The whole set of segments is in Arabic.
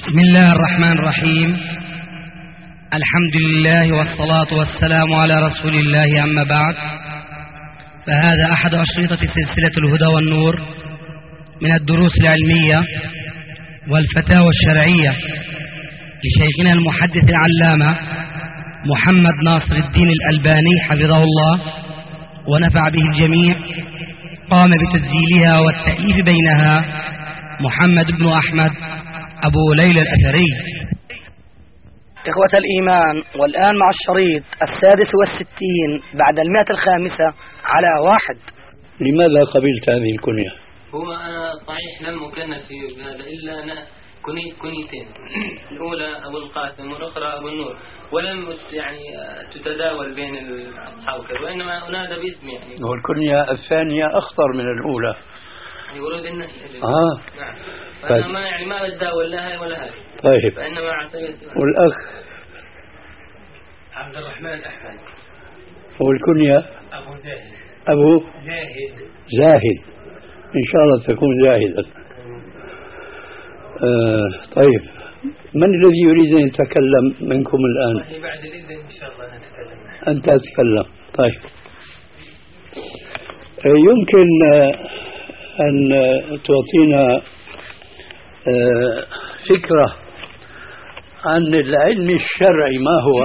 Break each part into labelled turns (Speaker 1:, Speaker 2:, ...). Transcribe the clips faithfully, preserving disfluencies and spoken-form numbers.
Speaker 1: بسم الله الرحمن الرحيم. الحمد لله والصلاة والسلام على رسول الله، أما بعد، فهذا أحد أشرطة سلسلة الهدى والنور من الدروس العلمية والفتاوى الشرعية لشيخنا المحدث العلامة محمد ناصر الدين الألباني حفظه الله ونفع به الجميع. قام بتسجيلها والتأليف بينها محمد بن أحمد أبو ليلى الأثري.
Speaker 2: إخوة الإيمان، والآن مع الشريط السادس والستين بعد المئة الخامسة على واحد.
Speaker 3: لماذا قبلت هذه الكنية؟
Speaker 4: هو أنا صحيح لم أكنت في هذا إلا أنا كنيت كنيتين، الأولى أبو القاسم والأخرى أبو النور، ولم يعني تتداول بين الأصحاب، وإنما أنادى باسمي يعني.
Speaker 3: والكنية الثانية أخطر من الأولى.
Speaker 4: يقولون النهي.
Speaker 3: آه.
Speaker 4: نعم. فأنا ما يعني ما أتداول لها ولا هذه.
Speaker 3: طيب.
Speaker 4: فإنما أعتقد.
Speaker 3: والأخ
Speaker 5: عبد الرحمن أحمد.
Speaker 3: والكنية
Speaker 5: أبو زاهد.
Speaker 3: أبو
Speaker 5: زاهد.
Speaker 3: زاهد. إن شاء الله تكون زاهدا. آه طيب، من الذي يريد أن يتكلم منكم الآن؟
Speaker 5: بعد الإذن إن شاء الله نتكلم.
Speaker 3: أنت تتكلم. طيب. آه يمكن آه أن تعطينا آه فكرة عن العلم الشرعي ما هو؟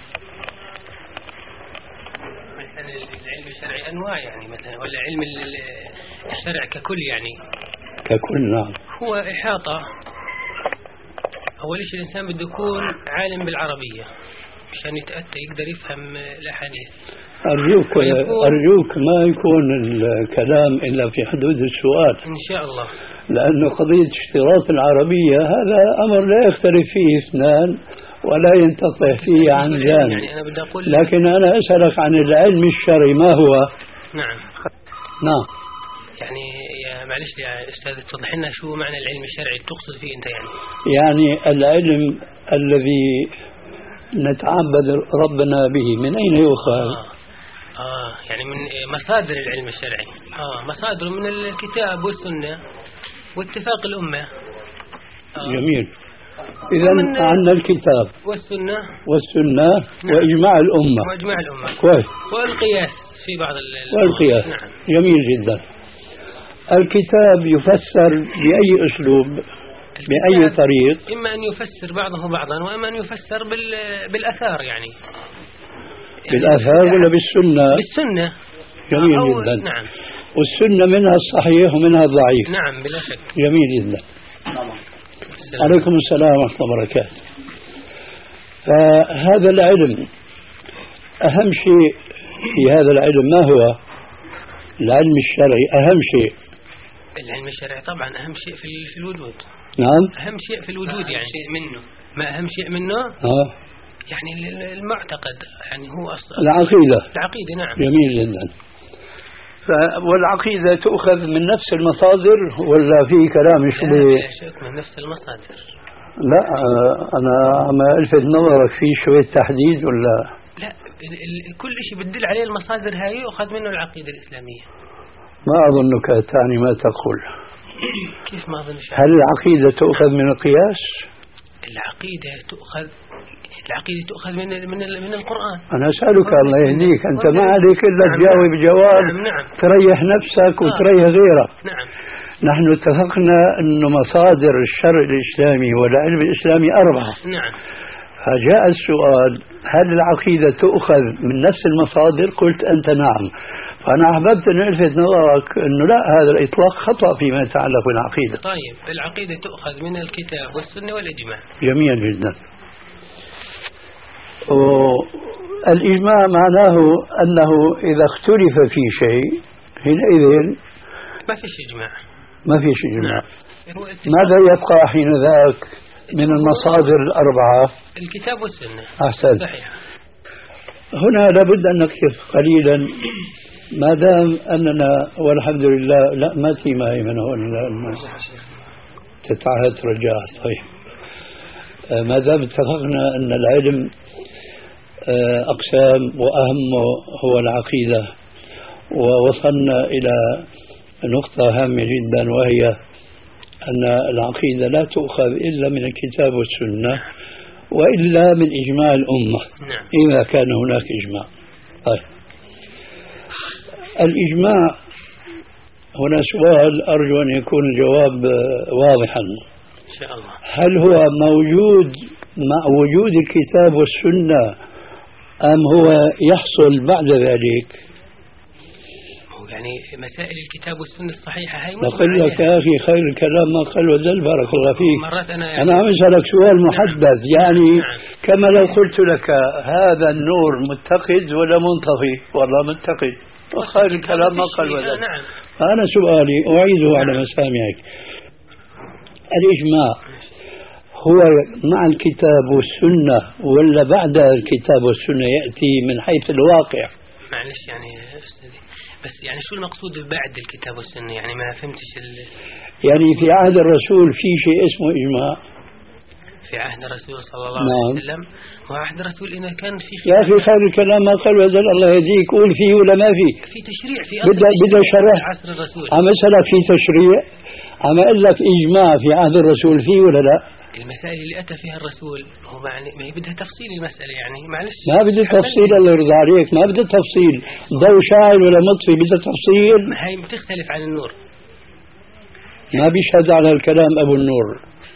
Speaker 5: مثلا العلم الشرعي أنواع يعني، مثلا ولا علم الشرع ككل يعني؟ ككل
Speaker 3: نعم.
Speaker 5: هو إحاطة. أول شيء الإنسان بده يكون عالم بالعربية عشان يتأتى يقدر يفهم الأحاديث.
Speaker 3: أرجوك أرجوك ما يكون الكلام إلا في حدود السؤال
Speaker 5: إن شاء الله،
Speaker 3: لأن قضية اشتراط العربية هذا أمر لا يختلف فيه اثنان ولا ينتطع فيه عن جانب.
Speaker 5: يعني أنا بدي أقول
Speaker 3: لكن أنا أسألك عن العلم الشرعي ما هو؟
Speaker 5: نعم
Speaker 3: نعم.
Speaker 5: يعني يا معلش يا أستاذ توضح لنا شو معنى العلم الشرعي تقصد فيه أنت يعني؟
Speaker 3: يعني العلم الذي نتعبد ربنا به من أين يؤخذ؟
Speaker 5: آه. آه يعني من مصادر العلم الشرعي. آه مصادره من الكتاب والسنة واتفاق الأمة.
Speaker 3: آه. جميل. إذن عندنا الكتاب
Speaker 5: والسنة
Speaker 3: والسنة
Speaker 5: نعم.
Speaker 3: وإجماع الأمة
Speaker 5: وإجماع الأمة
Speaker 3: كويس.
Speaker 5: والقياس في بعض
Speaker 3: والقياس
Speaker 5: نعم.
Speaker 3: جميل جدا. الكتاب يفسر بأي أسلوب بأي طريق؟
Speaker 5: إما أن يفسر بعضه بعضا، وإما أن يفسر بالأثار يعني.
Speaker 3: بالآثار ولا بالسنة؟
Speaker 5: بالسنة.
Speaker 3: جميل جدا.
Speaker 5: نعم.
Speaker 3: والسنة منها الصحيح ومنها الضعيف.
Speaker 5: نعم بلا شك.
Speaker 3: جميل جدا. عليكم السلام ورحمة الله وبركاته. فهذا العلم أهم شيء في هذا العلم ما هو؟ العلم الشرعي أهم شيء.
Speaker 5: العلم الشرعي طبعا أهم شيء في في الوجود.
Speaker 3: نعم.
Speaker 5: أهم شيء في الوجود يعني. شيء منه. ما أهم شيء منه؟
Speaker 3: آه.
Speaker 5: يعني المعتقد يعني هو أصلا
Speaker 3: العقيدة.
Speaker 5: العقيدة نعم.
Speaker 3: جميل جدا. والعقيدة تؤخذ من نفس المصادر ولا في كلام شبه؟
Speaker 5: لا شك من نفس المصادر.
Speaker 3: لا أنا عم ألفت نظرك في شوية تحديد ولا؟
Speaker 5: لا كل شيء بتدل عليه المصادر هاي يؤخذ منه العقيدة الإسلامية.
Speaker 3: ما أظنك تعني ما تقول.
Speaker 5: كيف ما أظن؟
Speaker 3: هل العقيدة تؤخذ من القياس؟
Speaker 5: العقيدة تؤخذ العقيدة تؤخذ من من من القرآن.
Speaker 3: أنا أسألك الله يهديك، أنت ما عليك إلا
Speaker 5: نعم
Speaker 3: تجاوب
Speaker 5: نعم
Speaker 3: جواب
Speaker 5: نعم نعم
Speaker 3: تريح نفسك
Speaker 5: آه.
Speaker 3: وتريح غيرك.
Speaker 5: نعم.
Speaker 3: نحن اتفقنا أن مصادر الشرع الإسلامي والعلم الإسلامي أربعة.
Speaker 5: نعم.
Speaker 3: فجاء السؤال هل العقيدة تؤخذ من نفس المصادر؟ قلت أنت نعم. فأنا أحببت أن ألفت نظرك أنه لا، هذا الإطلاق خطأ فيما يتعلق بالعقيدة.
Speaker 5: طيب العقيدة تؤخذ من الكتاب والسنة والإجماع.
Speaker 3: جميل جدا. والإجماع معناه أنه إذا اختلف في شيء حينئذ
Speaker 5: ما فيش إجماع.
Speaker 3: ما فيش إجماع.
Speaker 5: نعم.
Speaker 3: ماذا يبقى حين ذاك من المصادر الأربعة؟
Speaker 5: الكتاب والسنة.
Speaker 3: أحسن.
Speaker 5: صحيح.
Speaker 3: هنا لابد أن نقف قليلا ما دام أننا والحمد لله لا ما في معي من هون لأن تتعهد رجعت. طيب ما دام اتفقنا أن العلم أقسام وأهم هو العقيدة، ووصلنا إلى نقطة هامة جدا وهي أن العقيدة لا تؤخذ إلا من الكتاب والسنة وإلا من إجماع الأمة.
Speaker 5: نعم.
Speaker 3: إذا كان هناك إجماع. طيب. الإجماع هنا سؤال أرجو أن يكون الجواب واضحا.
Speaker 5: إن شاء الله.
Speaker 3: هل هو موجود مع وجود الكتاب والسنة أم هو يحصل بعد ذلك؟
Speaker 5: يعني مسائل الكتاب والسنة الصحيحة هاي
Speaker 3: نقول لك يا أخي خير الكلام ما قل ودل بارك الله فيك.
Speaker 5: مرات أنا يعني
Speaker 3: أنا عم أسألك سؤال محدد يعني
Speaker 5: نعم.
Speaker 3: كما لو قلت لك هذا النور متقد ولا منطفي؟ والله متقد وخير الكلام ما قل ودل.
Speaker 5: نعم.
Speaker 3: أنا سؤالي أعيده على مسامعك. الإجماع هو مع الكتاب والسنة ولا بعد الكتاب والسنة يأتي من حيث الواقع؟
Speaker 5: معلش يعني بس يعني شو المقصود بعد الكتاب والسنة؟ يعني ما فهمتش ال...
Speaker 3: يعني في عهد الرسول في شيء اسمه إجماع.
Speaker 5: في عهد الرسول صلى الله
Speaker 3: نعم.
Speaker 5: عليه وسلم وعهد الرسول إذا كان في
Speaker 3: يا أخي خير الكلام ما قال وزل الله يهديك قول فيه ولا ما فيه.
Speaker 5: في تشريع في
Speaker 3: بدأ بدأ شرح
Speaker 5: عصر الرسول.
Speaker 3: عم أسألك في تشريع عم أقول لك إجماع في عهد الرسول فيه ولا لا؟
Speaker 5: المسائل اللي أتى فيها الرسول هو يعني ما هي بدها تفصيل المسألة يعني معلش
Speaker 3: ما بدي تفصيل الله يرضى عليك ما بدي تفصيل ضوء شاعل ولا مطفي بدي تفصيل.
Speaker 5: هاي بتختلف عن النور.
Speaker 3: ما بيشهد على الكلام أبو النور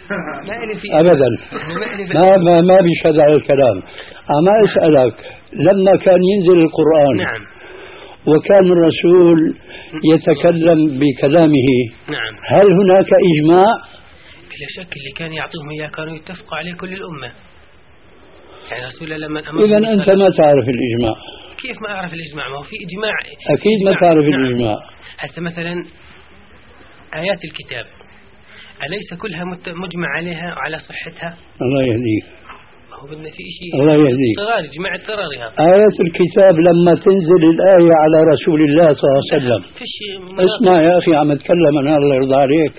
Speaker 5: ما
Speaker 3: أبدا ما ما, ما بيشهد على الكلام. أما أسألك لما كان ينزل القرآن
Speaker 5: نعم
Speaker 3: وكان الرسول يتكلم بكلامه
Speaker 5: نعم
Speaker 3: هل هناك إجماع؟
Speaker 5: بلا شك اللي كان يعطوهم إياه كانوا يتفقوا عليه كل الأمة. يعني رسول الله لما أمر
Speaker 3: إذا أنت ما تعرف الإجماع.
Speaker 5: كيف ما أعرف الإجماع؟ ما هو في إجماع
Speaker 3: أكيد
Speaker 5: إجماع.
Speaker 3: ما تعرف
Speaker 5: نعم.
Speaker 3: الإجماع.
Speaker 5: هسه مثلا آيات الكتاب أليس كلها مجمع عليها وعلى صحتها؟
Speaker 3: الله يهديك.
Speaker 5: هو بدنا في شيء
Speaker 3: الله يهديك.
Speaker 5: اضطرار إجماع اضطرارها.
Speaker 3: آيات الكتاب لما تنزل الآية على رسول الله صلى الله عليه وسلم اسمع يا أخي عم أتكلم أنا الله يرضى عليك.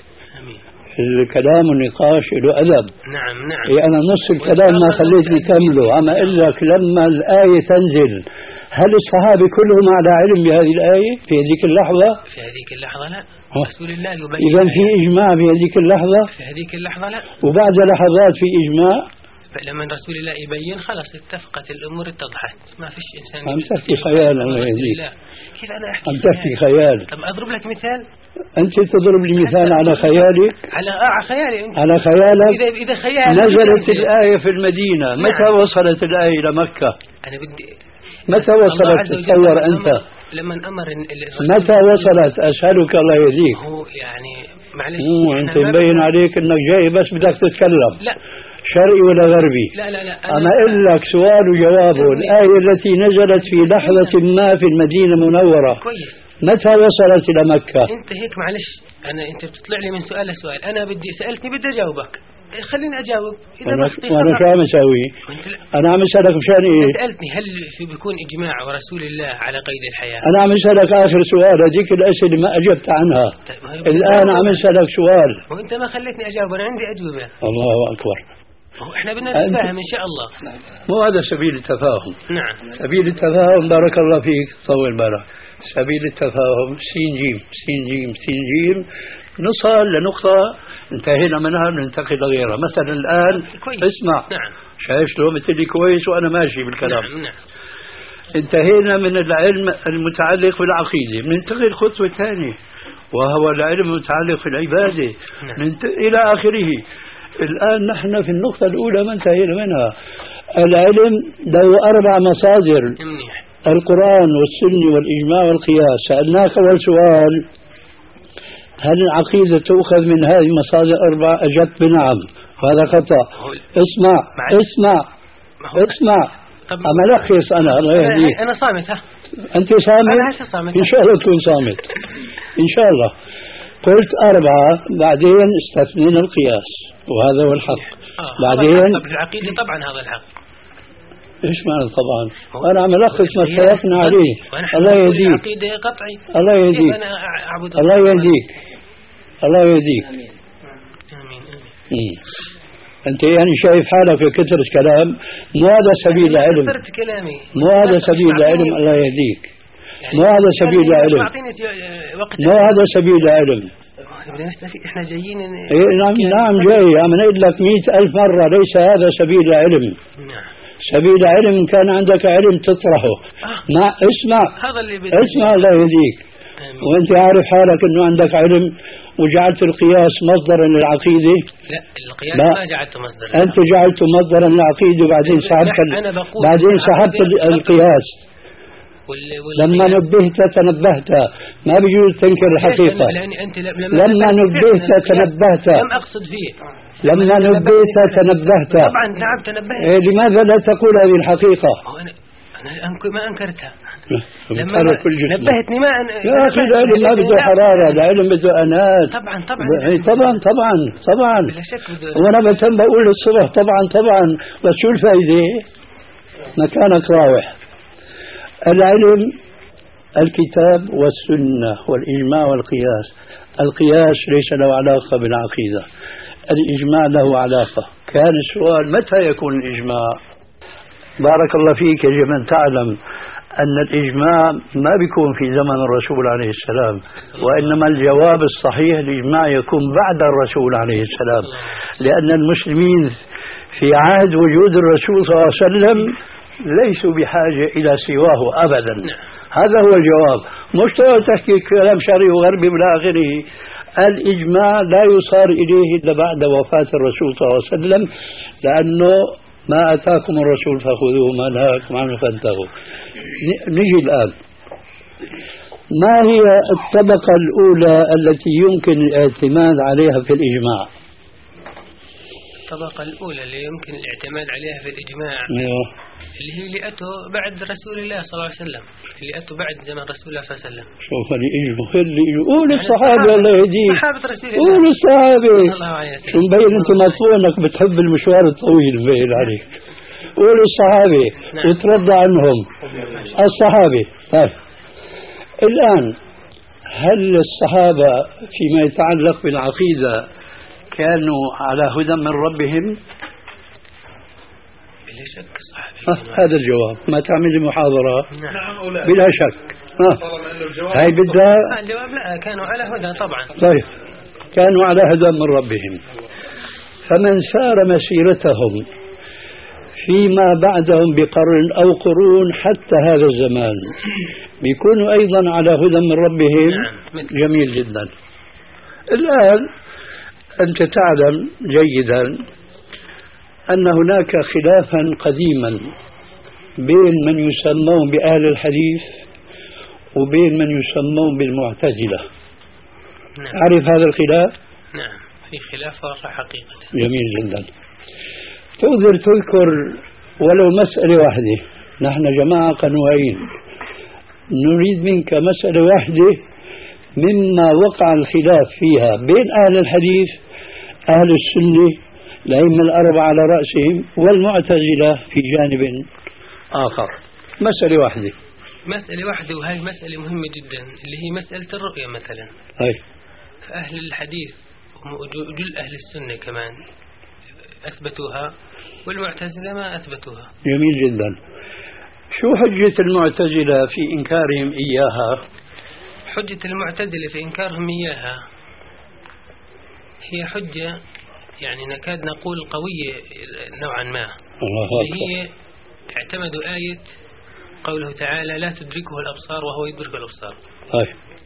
Speaker 3: الكلام والنقاش له أدب.
Speaker 5: نعم نعم.
Speaker 3: يعني أنا نص الكلام ما خليتني كمله عم أقول لك لما الآية تنزل هل الصحابة كلهم على علم بهذه الآية في هذيك اللحظة؟
Speaker 5: في هذيك اللحظة لا. رسول الله يبين.
Speaker 3: إذا في إجماع في هذيك اللحظة؟
Speaker 5: في هذيك اللحظة لا.
Speaker 3: وبعد لحظات في إجماع؟
Speaker 5: لما رسول الله يبين خلاص اتفقت الأمور اتضحت ما فيش إنسان.
Speaker 3: عم تحكي خيال الله يهديك.
Speaker 5: كيف أنا أحكي
Speaker 3: عم تحكي خيال.
Speaker 5: طب أضرب لك مثال.
Speaker 3: أنت تضرب لي مثال على خيالك.
Speaker 5: على على خيالي أنت.
Speaker 3: على خيالك.
Speaker 5: إذا إذا خيال.
Speaker 3: نزلت الآية في المدينة متى نعم. وصلت الآية إلى مكة؟
Speaker 5: أنا بدي.
Speaker 3: متى وصلت تصور أنت؟
Speaker 5: لما أمر
Speaker 3: متى وصلت أسألك الله يهديك.
Speaker 5: هو يعني معلش.
Speaker 3: أنت مبين عليك أنك جاي بس بدك تتكلم.
Speaker 5: لا.
Speaker 3: شرقي ولا غربي؟
Speaker 5: لا لا لا
Speaker 3: أنا, أنا أقول لك سؤال وجوابه. الآية التي نزلت في لحظة ما في المدينة المنورة
Speaker 5: كويس.
Speaker 3: متى وصلت إلى مكة؟
Speaker 5: أنت هيك معلش أنا أنت بتطلع لي من سؤال لسؤال أنا بدي سألتني بدي أجاوبك خليني أجاوب. إذا
Speaker 3: وأنا, وأنا شو عم أسوي؟ أنا عم أسألك مشان إيه؟
Speaker 5: سألتني هل في بيكون إجماع ورسول الله على قيد الحياة؟
Speaker 3: أنا عم أسألك آخر سؤال هذيك الأسئلة ما أجبت عنها. طيب الآن عم أسألك سؤال.
Speaker 5: وأنت ما خليتني أجاوب أنا عندي أجوبة.
Speaker 3: الله أكبر.
Speaker 5: احنا بدنا نتفاهم ان شاء الله.
Speaker 3: مو هذا سبيل التفاهم.
Speaker 5: نعم.
Speaker 3: سبيل التفاهم بارك الله فيك طول بالك. سبيل التفاهم سين جيم سين جيم سين جيم نصل لنقطة انتهينا منها ننتقل لغيرها. مثلا الآن
Speaker 5: كويس.
Speaker 3: اسمع.
Speaker 5: نعم.
Speaker 3: شايف شلون قلت لي كويس وأنا ماشي بالكلام.
Speaker 5: نعم نعم.
Speaker 3: انتهينا من العلم المتعلق بالعقيدة ننتقل خطوة ثانية وهو العلم المتعلق في العبادة.
Speaker 5: نعم.
Speaker 3: ننت... إلى آخره. الآن نحن في النقطة الأولى ما انتهينا منها. العلم له أربع مصادر.
Speaker 5: منيح.
Speaker 3: القرآن والسنة والإجماع والقياس. سألناك أول سؤال هل العقيدة تؤخذ من هذه المصادر الأربع؟ أجبت بنعم وهذا خطأ. اسمع اسمع اسمع أما لخص أنا الله يهديك.
Speaker 5: أنا صامت ها.
Speaker 3: أنت صامت؟
Speaker 5: صامت
Speaker 3: إن شاء الله تكون صامت إن شاء الله. قلت أربعة بعدين استثنينا القياس وهذا هو الحق.
Speaker 5: آه.
Speaker 3: بعدين
Speaker 5: طب العقيدة طبعا هذا الحق.
Speaker 3: إيش معنى طبعا؟ أنا عم ألخص ما اتفقنا عليه. الله يهديك.
Speaker 5: العقيدة قطعي.
Speaker 3: الله يهديك.
Speaker 5: أنا أعبد
Speaker 3: الله يهديك. الله يهديك.
Speaker 5: آمين آمين.
Speaker 3: آمين. أنت يعني شايف حالك في كثرة كلام مو هذا سبيل العلم.
Speaker 5: كثرت كلامي.
Speaker 3: مو هذا سبيل العلم الله يهديك. مو هذا سبيل العلم، مو هذا سبيل العلم.
Speaker 5: احنا جايين
Speaker 3: إيه نعم نعم جاي، أنا أقول لك مئة ألف مرة ليس هذا سبيل العلم.
Speaker 5: نعم.
Speaker 3: سبيل العلم إن كان عندك علم تطرحه.
Speaker 5: آه.
Speaker 3: ما اسمع
Speaker 5: هذا اللي
Speaker 3: اسمع الله يهديك. وأنت عارف حالك إنه عندك علم وجعلت القياس مصدرا للعقيدة.
Speaker 5: لا القياس
Speaker 3: لا.
Speaker 5: ما جعلته مصدرا،
Speaker 3: أنت جعلته مصدرا للعقيدة وبعدين سحبت ال... بعدين سحبت القياس.
Speaker 5: وال... وال...
Speaker 3: لما نبهت تنبهت، ما بيجوز تنكر الحقيقة.
Speaker 5: أنت
Speaker 3: لما نبهت تنبهت،
Speaker 5: لم أقصد فيه.
Speaker 3: لما نبهت تنبهت.
Speaker 5: طبعا نعم تنبهت.
Speaker 3: إيه لماذا لا تقول هذه الحقيقة؟
Speaker 5: أنا أنا ما أنكرتها.
Speaker 3: لما
Speaker 5: نبهتني ما أن...
Speaker 3: يا أخي العلم ما بده حرارة، العلم بده أنات.
Speaker 5: طبعا طبعا
Speaker 3: طبعا طبعا طبعا.
Speaker 5: بلا شك بده.
Speaker 3: وأنا بتم بقول الصبح طبعا طبعا، بس شو الفائدة؟ مكانك راوح. العلم الكتاب والسنة والإجماع والقياس. القياس ليس له علاقة بالعقيدة، الإجماع له علاقة. كان السؤال متى يكون الإجماع؟ بارك الله فيك يجب أن تعلم أن الإجماع ما بيكون في زمن الرسول عليه السلام، وإنما الجواب الصحيح الإجماع يكون بعد الرسول عليه السلام، لأن المسلمين في عهد وجود الرسول صلى الله عليه وسلم ليسوا بحاجة إلى سواه أبدا. هذا هو الجواب، مش تحكي كلام شرعي وغربي إلى آخره. الإجماع لا يصار إليه إلا بعد وفاة الرسول صلى الله عليه وسلم، لأنه ما أتاكم الرسول فخذوه ما نهاكم عنه فانتهوا. نجي الآن، ما هي الطبقة الأولى التي يمكن الاعتماد عليها في الإجماع؟
Speaker 5: الطبقة الأولى اللي يمكن الاعتماد عليها في الإجماع
Speaker 3: أيوه.
Speaker 5: اللي هي اللي أتوا بعد رسول الله صلى الله عليه وسلم، اللي أتوا بعد زمن رسول الله صلى الله عليه وسلم.
Speaker 3: شوف اللي يجوا اللي يجوا قولوا الصحابة الله يهديك،
Speaker 5: صحابة رسول الله،
Speaker 3: قولوا الصحابة.
Speaker 5: الله عليه وسلم.
Speaker 3: شو مبين أنت مطفوع إنك بتحب المشوار الطويل مبين عليك. قولوا الصحابة. نعم. وترضى عنهم الصحابة. طيب الآن هل الصحابة فيما يتعلق بالعقيدة كانوا على هدى من ربهم؟
Speaker 5: بلا شك صحابي.
Speaker 3: هذا الجواب، ما تعمل لي محاضرة.
Speaker 5: نعم.
Speaker 3: بلا شك. هاي بدها
Speaker 5: الجواب لا، كانوا على هدى طبعا.
Speaker 3: طيب كانوا على هدى من ربهم، فمن سار مسيرتهم فيما بعدهم بقرن أو قرون حتى هذا الزمان بيكونوا أيضا على هدى من ربهم.
Speaker 5: نعم.
Speaker 3: جميل جدا. الآن أنت تعلم جيدا أن هناك خلافا قديما بين من يسمون بأهل الحديث وبين من يسمون بالمعتزلة.
Speaker 5: نعم.
Speaker 3: عارف هذا الخلاف؟
Speaker 5: نعم في خلاف واقع حقيقة.
Speaker 3: جميل جدا. تقدر تذكر ولو مسألة واحدة، نحن جماعة قنوعين نريد منك مسألة واحدة مما وقع الخلاف فيها بين أهل الحديث أهل السنة الأئمة الأربعة على رأسهم والمعتزلة في جانب آخر. مسألة واحدة.
Speaker 5: مسألة واحدة، وهي مسألة مهمة جدا اللي هي مسألة الرؤية مثلا.
Speaker 3: هاي.
Speaker 5: فأهل الحديث وجل أهل السنة كمان أثبتوها والمعتزلة ما أثبتوها.
Speaker 3: جميل جدا. شو حجة المعتزلة في إنكارهم إياها؟
Speaker 5: حجة المعتزلة في إنكارهم إياها هي حجة يعني نكاد نقول قوية نوعا ما. هي اعتمدوا آية قوله تعالى لا تدركه الأبصار وهو يدرك الأبصار.
Speaker 3: هاي.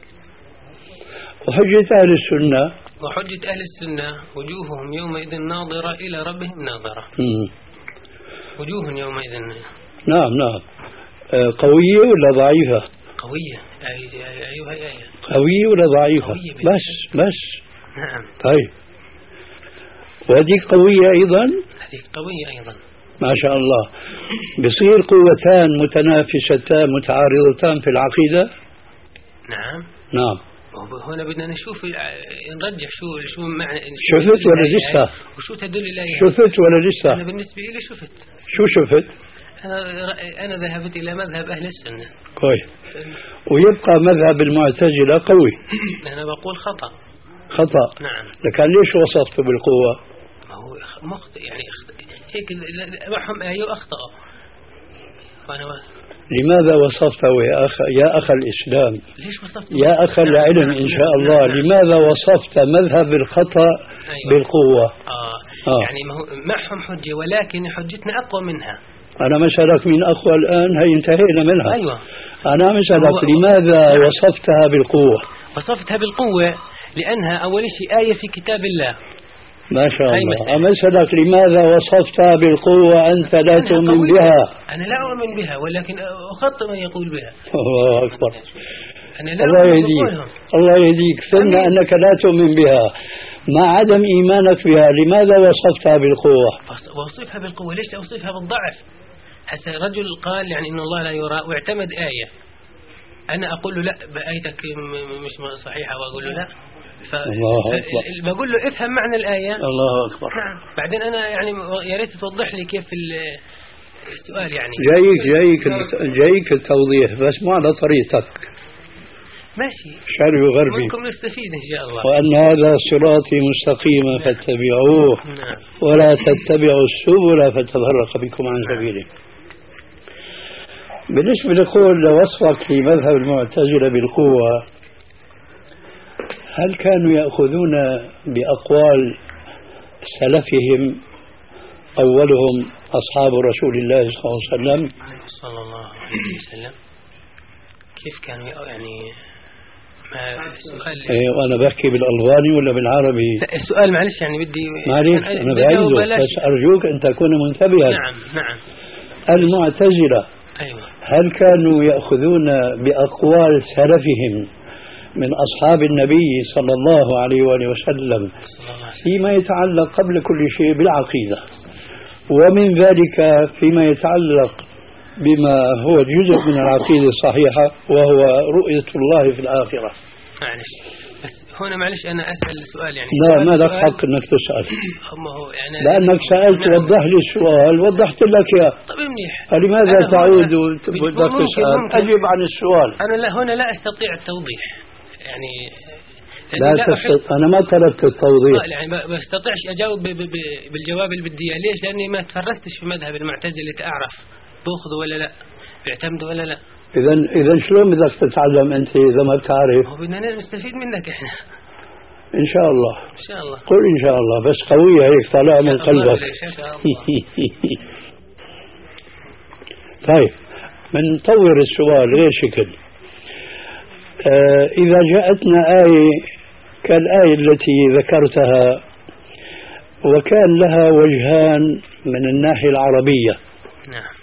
Speaker 3: وحجة أهل السنة
Speaker 5: وحجة أهل السنة وجوههم يومئذ ناظرة إلى ربهم ناظرة.
Speaker 3: مم.
Speaker 5: وجوه يومئذ.
Speaker 3: نعم نعم. قوية ولا ضعيفة؟
Speaker 5: قوية. أيها آية.
Speaker 3: قوية ولا ضعيفة؟
Speaker 5: قوية
Speaker 3: بس بس.
Speaker 5: نعم.
Speaker 3: طيب. وهذه قوية أيضا؟
Speaker 5: هذه قوية أيضا.
Speaker 3: ما شاء الله. بصير قوتان متنافستان متعارضتان في العقيدة؟
Speaker 5: نعم.
Speaker 3: نعم.
Speaker 5: هنا بدنا نشوف نرجح شو شو معنى.
Speaker 3: شفت ولا لسه؟
Speaker 5: وشو تدل إليه؟
Speaker 3: شفت ولا لسه؟
Speaker 5: أنا بالنسبة لي شفت.
Speaker 3: شو شفت؟
Speaker 5: أنا أنا ذهبت إلى مذهب أهل السنة.
Speaker 3: كويس. ويبقى مذهب المعتزلة قوي.
Speaker 5: أنا بقول خطأ.
Speaker 3: خطأ.
Speaker 5: نعم.
Speaker 3: لكن ليش وصفته بالقوة؟
Speaker 5: ما هو مخطئ يعني هيك معهم آية وأخطأ. وأنا واثق.
Speaker 3: لماذا وصفته يا أخ يا أخ الإسلام؟
Speaker 5: ليش وصفت؟
Speaker 3: يا أخ العلم إن شاء الله، لماذا وصفت مذهب الخطأ
Speaker 5: أيوة.
Speaker 3: بالقوة؟
Speaker 5: آه.
Speaker 3: آه.
Speaker 5: يعني ما هو معهم حجة ولكن حجتنا أقوى منها.
Speaker 3: أنا مسألك من أقوى الآن، هي انتهينا منها.
Speaker 5: أيوة.
Speaker 3: أنا مسألك لماذا وصفتها بالقوة؟
Speaker 5: وصفتها بالقوة لأنها أول شيء آية في كتاب الله.
Speaker 3: ما شاء الله. أمسألك لماذا وصفتها بالقوة أنت لا تؤمن بها؟
Speaker 5: أنا لا أؤمن بها ولكن أخطئ من يقول بها.
Speaker 3: الله أكبر.
Speaker 5: أنا لا
Speaker 3: الله يهديك، الله يهديك. ثم أنك لا تؤمن بها مع عدم إيمانك بها، لماذا وصفتها بالقوة؟
Speaker 5: وصفها بالقوة ليش أوصفها بالضعف؟ حتى رجل قال يعني إن الله لا يرى واعتمد آية، أنا أقول له لا بآيتك مش صحيحة وأقول له لا، ف... ف... بقول له افهم معنى الآية.
Speaker 3: الله أكبر.
Speaker 5: نعم. بعدين أنا يعني يا ريت توضح لي كيف السؤال يعني.
Speaker 3: جايك جايك جايك التوضيح بس مو على طريقتك.
Speaker 5: ماشي.
Speaker 3: شرعي وغربي.
Speaker 5: منكم نستفيد إن شاء الله.
Speaker 3: وأن هذا صراطي مستقيما فاتبعوه.
Speaker 5: نعم.
Speaker 3: ولا تتبعوا السبل فتفرق بكم عن سبيله. بالنسبة لقول وصفك لمذهب المعتزلة بالقوة، هل كانوا يأخذون بأقوال سلفهم أولهم أصحاب رسول الله صلى الله عليه وسلم؟
Speaker 5: صلى الله عليه وسلم. كيف كانوا يعني ما السؤال؟
Speaker 3: إيه وأنا بحكي بالألباني ولا بالعربي؟
Speaker 5: السؤال معلش يعني بدي
Speaker 3: معلش أنا بعيده بس أرجوك أن تكون منتبها.
Speaker 5: نعم نعم.
Speaker 3: المعتزلة
Speaker 5: أيوة.
Speaker 3: هل كانوا يأخذون بأقوال سلفهم من أصحاب النبي صلى الله عليه وآله وسلم فيما يتعلق قبل كل شيء بالعقيدة، ومن ذلك فيما يتعلق بما هو جزء من العقيدة الصحيحة وهو رؤية الله في الآخرة؟
Speaker 5: معلش بس هنا معلش أنا أسأل سؤال يعني.
Speaker 3: لا ما لك حق أنك تسأل.
Speaker 5: هو يعني
Speaker 3: لأنك سألت وضح لي السؤال وضحت لك إياه.
Speaker 5: طيب منيح.
Speaker 3: فلماذا تعود وتبدأ تسأل؟ أجب عن السؤال.
Speaker 5: أنا لا هنا لا أستطيع التوضيح يعني.
Speaker 3: لا, لا تستطيع. أنا ما طلبت التوضيح.
Speaker 5: يعني ما بستطيعش أجاوب ب ب بالجواب اللي بدي إياه. ليش؟ لأني ما تفرستش في مذهب المعتزلة أعرف بأخذه ولا لا، بيعتمدوا ولا لا. إذا
Speaker 3: إذا شلون بدك تتعلم أنت إذا ما بتعرف؟
Speaker 5: هو بدنا نستفيد منك إحنا.
Speaker 3: إن شاء الله.
Speaker 5: إن شاء الله.
Speaker 3: قل إن شاء الله بس قوية هيك طالعة من قلبك. طيب بنطور السؤال غير شكل. آه إذا جاءتنا آية كالآية التي ذكرتها وكان لها وجهان من الناحية العربية.
Speaker 5: نعم.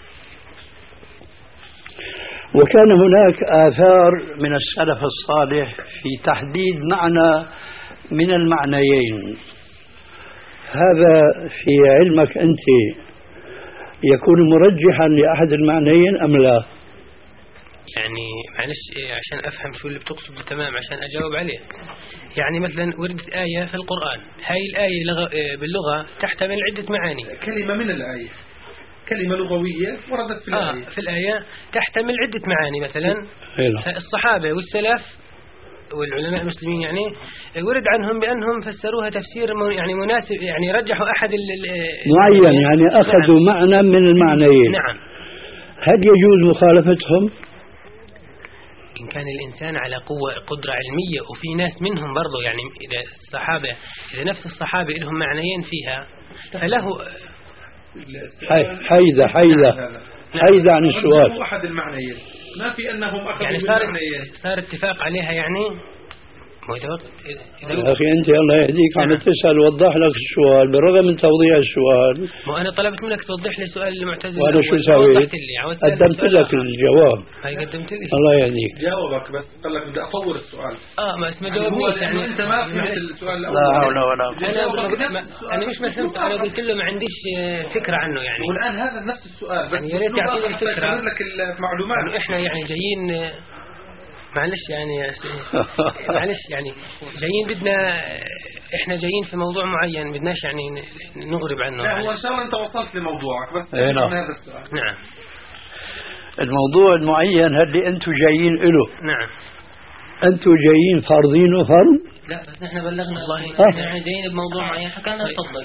Speaker 3: وكان هناك آثار من السلف الصالح في تحديد معنى من المعنيين، هذا في علمك أنت يكون مرجحا لأحد المعنيين أم لا؟
Speaker 5: يعني معلش عشان أفهم شو اللي بتقصده تمام عشان أجاوب عليه. يعني مثلا وردت آية في القرآن، هاي الآية باللغة تحتمل عدة معاني.
Speaker 6: كلمة من الآية كلمة لغوية وردت في الآية.
Speaker 5: آه في الآية تحتمل عدة معاني. مثلا الصحابة والسلف والعلماء المسلمين يعني ورد عنهم بأنهم فسروها تفسير يعني مناسب، يعني رجحوا أحد
Speaker 3: معين يعني أخذوا نعم. معنى من المعنيين.
Speaker 5: نعم.
Speaker 3: هل يجوز مخالفتهم؟
Speaker 5: إن كان الإنسان على قوة قدرة علمية، وفي ناس منهم برضو يعني إذا الصحابة إذا نفس الصحابة لهم معنيين فيها فله
Speaker 3: حيدة حيدة حيدة عن السؤال.
Speaker 6: أحد المعنيين ما في أنهم أخذوا
Speaker 5: يعني صار صار اتفاق عليها يعني.
Speaker 3: يا أخي أنت الله يهديك عم تسأل وضح لك السؤال بالرغم من توضيح السؤال.
Speaker 5: ما أنا طلبت منك توضح لي سؤال المعتزلة
Speaker 3: وأنا شو سويت؟ قدمت لك الجواب.
Speaker 5: هاي قدمت لي.
Speaker 3: الله يهديك.
Speaker 6: جاوبك بس قال لك بدي أطور السؤال.
Speaker 5: آه ما اسمه جاوبنيش يعني.
Speaker 6: أنت ما فهمت السؤال الأول.
Speaker 3: لا حول ولا قوة.
Speaker 5: أنا أنا مش ما فهمت، أنا قلت له ما عنديش فكرة عنه يعني.
Speaker 6: والآن هذا نفس السؤال بس
Speaker 5: يا ريت تعطيني الفكرة.
Speaker 6: لك المعلومات.
Speaker 5: يعني إحنا يعني جايين معلش يعني معلش يعني جايين بدنا احنا جايين في موضوع معين بدناش يعني نغرب عنه.
Speaker 6: لا هو ان شاء الله انت وصلت لموضوعك بس
Speaker 3: ايه نعم.
Speaker 6: هذا السؤال.
Speaker 5: نعم.
Speaker 3: الموضوع المعين اللي انتم جايين له.
Speaker 5: نعم.
Speaker 3: انتم جايين فارضينه فرض؟
Speaker 4: لا بس نحن بلغنا
Speaker 5: والله
Speaker 4: نحن جايين بموضوع معين حكينا تفضل.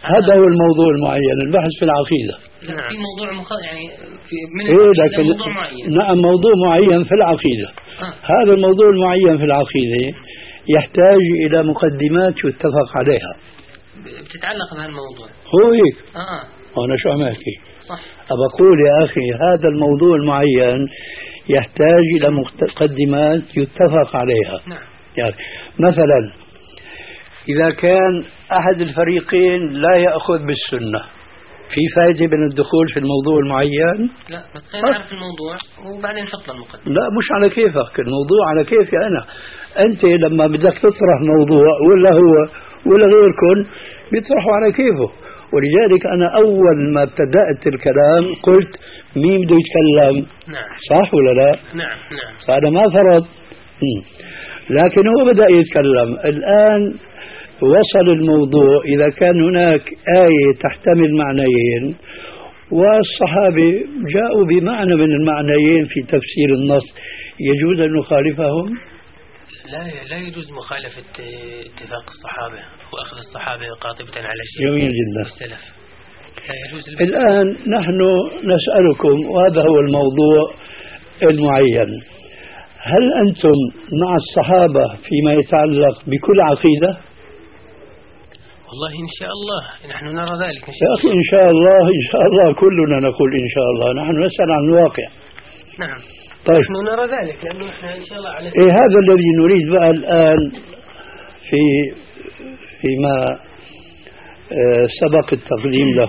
Speaker 3: هذا هو الموضوع المعين، البحث في العقيدة.
Speaker 4: لا في موضوع مخ... يعني في من
Speaker 3: إيه لكن
Speaker 4: موضوع معين.
Speaker 3: نعم موضوع معين في العقيدة.
Speaker 4: آه.
Speaker 3: هذا الموضوع المعين في العقيدة يحتاج إلى مقدمات يتفق عليها.
Speaker 4: بتتعلق بهالموضوع.
Speaker 3: هو هيك.
Speaker 4: اه
Speaker 3: أنا شو عم أحكي؟
Speaker 4: صح.
Speaker 3: أقول يا أخي هذا الموضوع المعين يحتاج إلى مقدمات يتفق عليها.
Speaker 4: نعم.
Speaker 3: يعني مثلا إذا كان أحد الفريقين لا يأخذ بالسنة في فائدة من الدخول في الموضوع المعين؟
Speaker 4: لا بس خلينا نعرف الموضوع وبعدين نحط المقدمة.
Speaker 3: لا مش على كيفك، الموضوع على كيفي أنا. أنت لما بدك تطرح موضوع ولا هو ولا غيركم بيطرحوا على كيفه، ولذلك أنا أول ما ابتدأت الكلام قلت مين بده يتكلم؟
Speaker 4: نعم.
Speaker 3: صح ولا لا؟
Speaker 4: نعم نعم.
Speaker 3: فأنا ما فرض، لكن هو بدأ يتكلم. الآن وصل الموضوع إذا كان هناك آية تحتمل معنيين والصحابة جاءوا بمعنى من المعنيين في تفسير النص، يجوز أن نخالفهم؟
Speaker 5: لا لا يجوز مخالفة اتفاق الصحابة وأخذ الصحابة قاطبة على شيء.
Speaker 3: جميل جدا.
Speaker 5: السلف لا يجوز.
Speaker 3: الآن نحن نسألكم، وهذا هو الموضوع المعين، هل أنتم مع الصحابة فيما يتعلق بكل عقيدة؟
Speaker 5: والله إن شاء الله نحن نرى ذلك إن شاء
Speaker 3: يا أخي إن شاء الله إن شاء الله كلنا نقول إن شاء الله، نحن نسأل عن الواقع.
Speaker 5: نعم.
Speaker 3: طيب
Speaker 5: نحن نرى ذلك لأنه إحنا إن شاء الله على
Speaker 3: إيه هذا الذي نريد بقى الآن في فيما آه سبق التقديم له.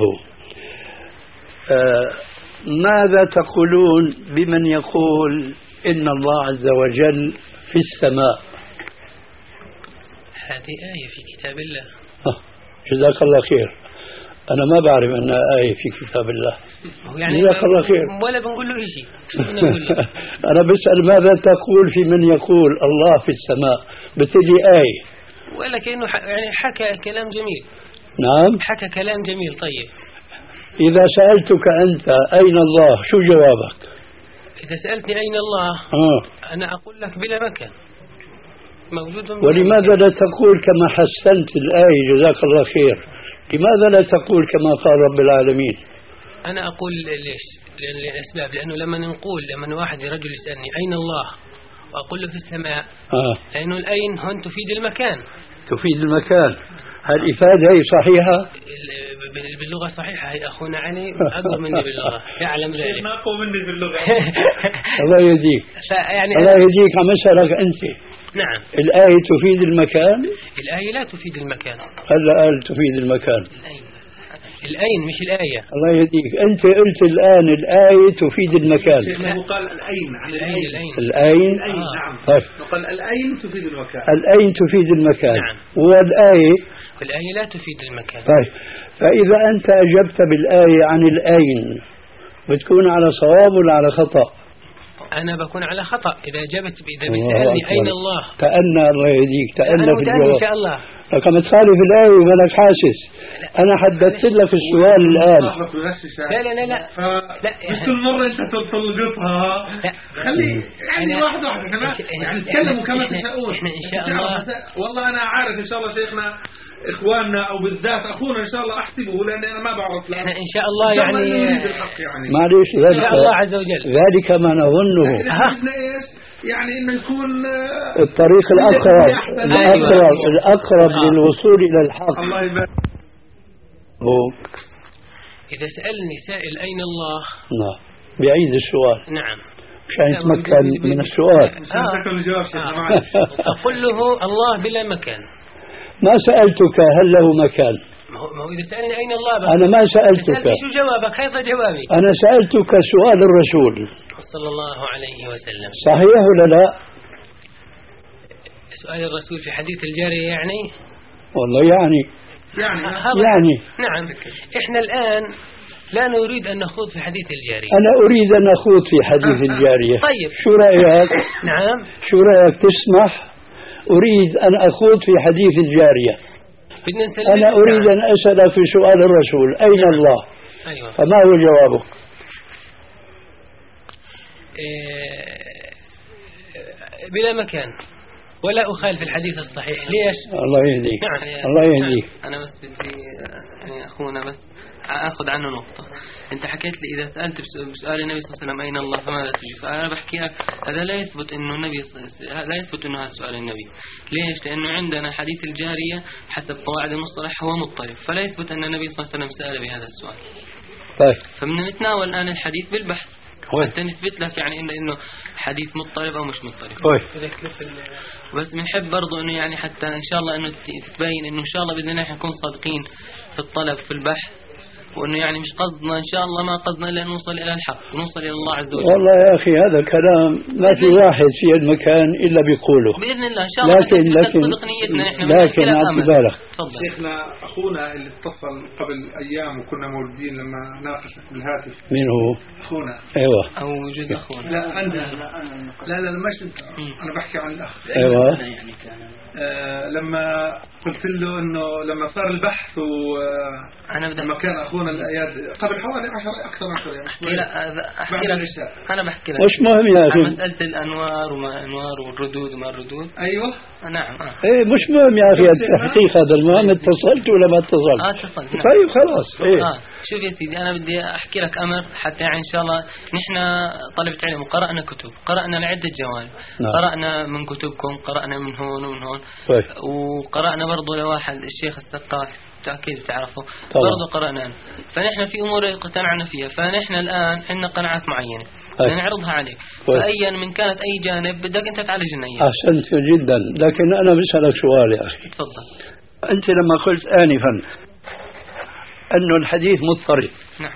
Speaker 3: آه ماذا تقولون بمن يقول إن الله عز وجل في السماء؟
Speaker 5: هذه آية في كتاب الله.
Speaker 3: آه جزاك الله خير. أنا ما بعرف أنها آية في كتاب الله.
Speaker 5: يعني
Speaker 3: جزاك الله خير.
Speaker 5: ولا بنقول له شيء.
Speaker 3: أنا بسأل ماذا تقول في من يقول الله في السماء؟ بتجي آية.
Speaker 5: ولا كأنه يعني حكى كلام جميل.
Speaker 3: نعم.
Speaker 5: حكى كلام جميل. طيب.
Speaker 3: إذا سألتك أنت أين الله شو جوابك؟
Speaker 5: إذا سألتني أين الله
Speaker 3: آه.
Speaker 5: أنا أقول لك بلا مكان موجود.
Speaker 3: ولماذا لا تقول كما حسنت الآية جزاك الله خير؟ لماذا لا تقول كما قال رب العالمين؟
Speaker 5: أنا أقول ليش؟ لأن الأسباب، لأنه لما نقول لما واحد رجل يسألني أين الله وأقول له في السماء
Speaker 3: آه.
Speaker 5: لأنه الأين هون تفيد المكان.
Speaker 3: تفيد المكان. هالإفادة هي صحيحة؟
Speaker 5: باللغة صحيحة. هي أخونا علي أقوى مني باللغة يعلم ذلك.
Speaker 6: ما أقوى مني باللغة.
Speaker 3: الله يهديك.
Speaker 5: يعني
Speaker 3: الله يهديك عم أسألك أنت.
Speaker 5: نعم.
Speaker 3: الآية تفيد المكان؟
Speaker 5: الآية لا تفيد المكان.
Speaker 3: هلا قال تفيد المكان.
Speaker 5: الأين. الأين مش الآية.
Speaker 3: الله يهديك. أنت قلت الآن الآية تفيد المكان.
Speaker 6: شيخنا قال الأين عن الأين.
Speaker 5: الأين.
Speaker 3: الأين.
Speaker 6: الأين
Speaker 5: آه.
Speaker 6: نعم.
Speaker 3: طيب.
Speaker 6: قال الأين تفيد المكان.
Speaker 3: الأين تفيد المكان.
Speaker 5: نعم.
Speaker 3: والآية.
Speaker 5: والآية لا تفيد المكان.
Speaker 3: طيب. فإذا أنت أجبت بالآية عن الأين بتكون على صواب ولا على خطأ؟
Speaker 5: أنا بكون على خطأ إذا جبت إذا بتسألني أين الله.
Speaker 3: تأنى الله يهديك. تأنى في الجواب.
Speaker 5: إن شاء الله.
Speaker 3: لكن تخالف الآية ومالك حاسس. أنا حددت لك السؤال الآن.
Speaker 5: لا لا لا لا.
Speaker 6: لا مش كل مرة أنت تلقطها. خلي يعني واحد واحد كمان يعني تكلموا كما تشاءون.
Speaker 5: إحنا إن شاء الله.
Speaker 6: والله أنا عارف إن شاء الله شيخنا إخواننا أو بالذات أخونا إن شاء الله أحسبه لأن أنا ما بعرف.
Speaker 5: إحنا إن شاء الله يعني.
Speaker 6: يعني.
Speaker 3: معليش ذلك.
Speaker 5: إن شاء الله عز وجل.
Speaker 3: ذلك ما نظنه.
Speaker 6: يعني إنه يكون
Speaker 3: الطريق الأقرب الأقرب الأقرب
Speaker 5: آه.
Speaker 3: للوصول إلى الحق.
Speaker 6: الله يبارك.
Speaker 5: إذا سألني سائل أين الله.
Speaker 3: نعم. بعيد السؤال.
Speaker 5: نعم.
Speaker 3: مشان يتمكن من السؤال.
Speaker 5: آه. أقول له الله بلا مكان.
Speaker 3: ما سألتك هل له مكان؟
Speaker 5: ما هو إذا سألني أين الله بقى.
Speaker 3: أنا ما سألتك.
Speaker 5: شو جوابك؟ هذا جوابي.
Speaker 3: أنا سألتك سؤال الرسول
Speaker 5: صلى الله عليه وسلم.
Speaker 3: صحيح ولا لا؟
Speaker 5: سؤال الرسول في حديث الجارية يعني.
Speaker 3: والله يعني.
Speaker 6: يعني.
Speaker 3: يعني.
Speaker 5: نعم. إحنا الآن لا نريد أن نخوض في حديث الجارية.
Speaker 3: أنا أريد أن أخوض في حديث الجارية.
Speaker 5: طيب.
Speaker 3: شو رأيك؟
Speaker 5: نعم.
Speaker 3: شو رأيك تسمح؟ أريد أن أخوض في حديث الجارية. أنا أريد أن أسأل في سؤال الرسول أين الله؟
Speaker 5: أيوة.
Speaker 3: فما هو جوابك؟
Speaker 5: إيه بلا مكان ولا أخالف الحديث الصحيح. ليش؟
Speaker 3: الله يهديك.
Speaker 4: يعني
Speaker 3: الله يهديك.
Speaker 4: أنا بس بدي يعني أخونا بس أخذ عنه نقطة. أنت حكيت لي إذا سألت بسؤال النبي صلى الله عليه وسلم أين الله فماذا تجيب؟ فأنا بحكي لك هذا لا يثبت إنه النبي لا يثبت إنه هذا سؤال النبي. ليش؟ لأنه عندنا حديث الجارية حسب قواعد المصطلح هو مضطرب، فلا يثبت أن النبي صلى الله عليه وسلم سأل بهذا السؤال.
Speaker 3: طيب.
Speaker 4: فبنتناول الآن الحديث بالبحث حتى نثبت لك يعني إنه إنه حديث مضطرب أو مش مضطرب.
Speaker 3: طيب.
Speaker 4: بس بنحب برضو إنه يعني حتى إن شاء الله إنه تبين إنه إن شاء الله بدنا نحن نكون صادقين في الطلب في البحث، وإنه يعني مش قصدنا إن شاء الله ما قصدنا إلا نوصل إلى الحق ونوصل إلى الله عز وجل.
Speaker 3: والله يا أخي هذا كلام ما في واحد في المكان إلا بيقوله
Speaker 4: بإذن الله إن شاء الله.
Speaker 3: لكن لكن لكن أعطي بالك
Speaker 6: شيخنا أخونا اللي اتصل قبل أيام وكنا موجودين لما ناقشك بالهاتف.
Speaker 3: مين هو؟
Speaker 6: أخونا.
Speaker 3: أيوة.
Speaker 4: أو جزء أخونا.
Speaker 6: لا أنت. لا لا مش أنت. أنا بحكي عن الأخ.
Speaker 3: أيوة.
Speaker 6: آه لما قلت له انه لما صار البحث و
Speaker 4: انا بدي
Speaker 6: لما كان اخونا الاياد قبل حوالي عشر اكثر من عشر
Speaker 4: احكي لك احكي لك انا بحكي لك
Speaker 3: مش مهم يا اخي
Speaker 4: مساله الانوار وما انوار والردود وما الردود.
Speaker 6: ايوه
Speaker 4: نعم اه
Speaker 3: ايه مش مهم يا اخي التحقيق هذا. المهم اتصلت ولا ما اتصلت؟
Speaker 4: اه اتصلت.
Speaker 3: طيب خلاص. ايه
Speaker 4: اه شوف يا سيدي انا بدي احكي لك امر حتى يعني ان شاء الله نحن طلبة علم وقرانا كتب، قرانا لعده جوانب. نعم. قرانا من كتبكم، قرانا من هون ومن هون.
Speaker 3: طيب.
Speaker 4: وقرانا برضه لواحد الشيخ السقاف اكيد بتعرفه برضه قرانا، فنحن في امور اقتنعنا فيها، فنحن الان عندنا قناعات معينه بدنا نعرضها عليك. طيب. فايا من كانت اي جانب بدك انت تعالجنا اياه.
Speaker 3: احسنت جدا، لكن انا بسالك سؤال يا اخي.
Speaker 4: تفضل.
Speaker 3: انت لما قلت انفا انه الحديث مضطرب.
Speaker 4: نعم.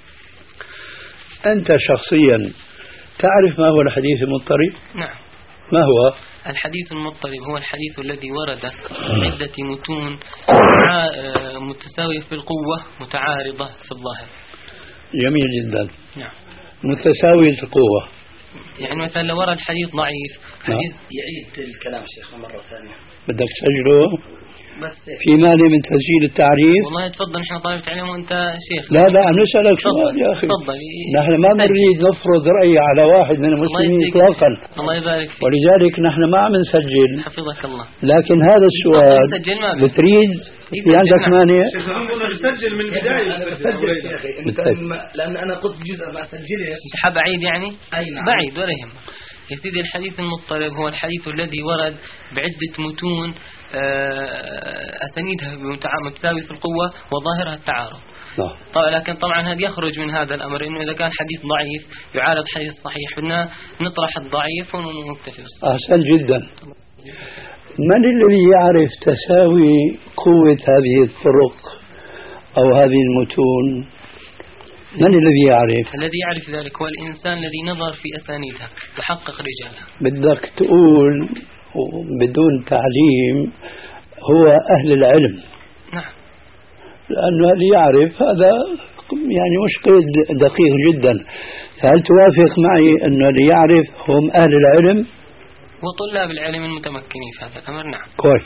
Speaker 3: انت شخصيا تعرف ما هو الحديث المضطرب؟
Speaker 4: نعم.
Speaker 3: ما هو؟
Speaker 4: الحديث المضطرب هو الحديث الذي ورد عدة متون متساوية في القوة متعارضة في الظاهر.
Speaker 3: جميل جدا.
Speaker 4: نعم.
Speaker 3: متساوية القوة.
Speaker 4: يعني مثلا لو ورد حديث ضعيف حديث
Speaker 2: يعيد الكلام شيخنا مرة ثانية.
Speaker 3: بدك تسجله؟
Speaker 2: بس
Speaker 3: في مانع من تسجيل التعريف؟
Speaker 4: والله تفضل، نحن طالب علم وانت شيخ.
Speaker 3: لا لا نسألك سؤال يا اخي.
Speaker 4: تفضل.
Speaker 3: نحن ما نريد نفرض رأي على واحد من المسلمين اطلاقا.
Speaker 4: الله يبارك فيك.
Speaker 3: ولذلك نحن ما عم نسجل.
Speaker 4: حفظك الله.
Speaker 3: لكن هذا السؤال بتريد في عندك مانع؟
Speaker 6: شيخ قلنا بسجل من البداية.
Speaker 2: بسجل يا اخي انت لان انا قلت جزء ما سجلش.
Speaker 4: انت حاب اعيد يعني؟
Speaker 2: اي نعم.
Speaker 4: بعيد ولا يهمك يا سيدي. الحديث المضطرب هو الحديث الذي ورد بعدة متون أسانيدها متساوي في القوة وظاهرها التعارض. طبعا لكن طبعا هذا يخرج من هذا الأمر إنه إذا كان حديث ضعيف يعارض حديث صحيح بدنا نطرح الضعيف ونكتفي بالصحيح.
Speaker 3: أحسن جدا. من الذي يعرف تساوي قوة هذه الطرق أو هذه المتون؟ من الذي يعرف؟
Speaker 4: الذي يعرف ذلك هو الإنسان الذي نظر في أسانيدها وحقق رجالها.
Speaker 3: بدك تقول بدون تعليم هو أهل العلم.
Speaker 4: نعم.
Speaker 3: لأنه اللي يعرف هذا يعني مش قيد دقيق جدا. فهل توافق معي أنه اللي يعرف هم أهل العلم
Speaker 4: وطلاب العلم المتمكنين في هذا الأمر؟ نعم.
Speaker 3: كويس.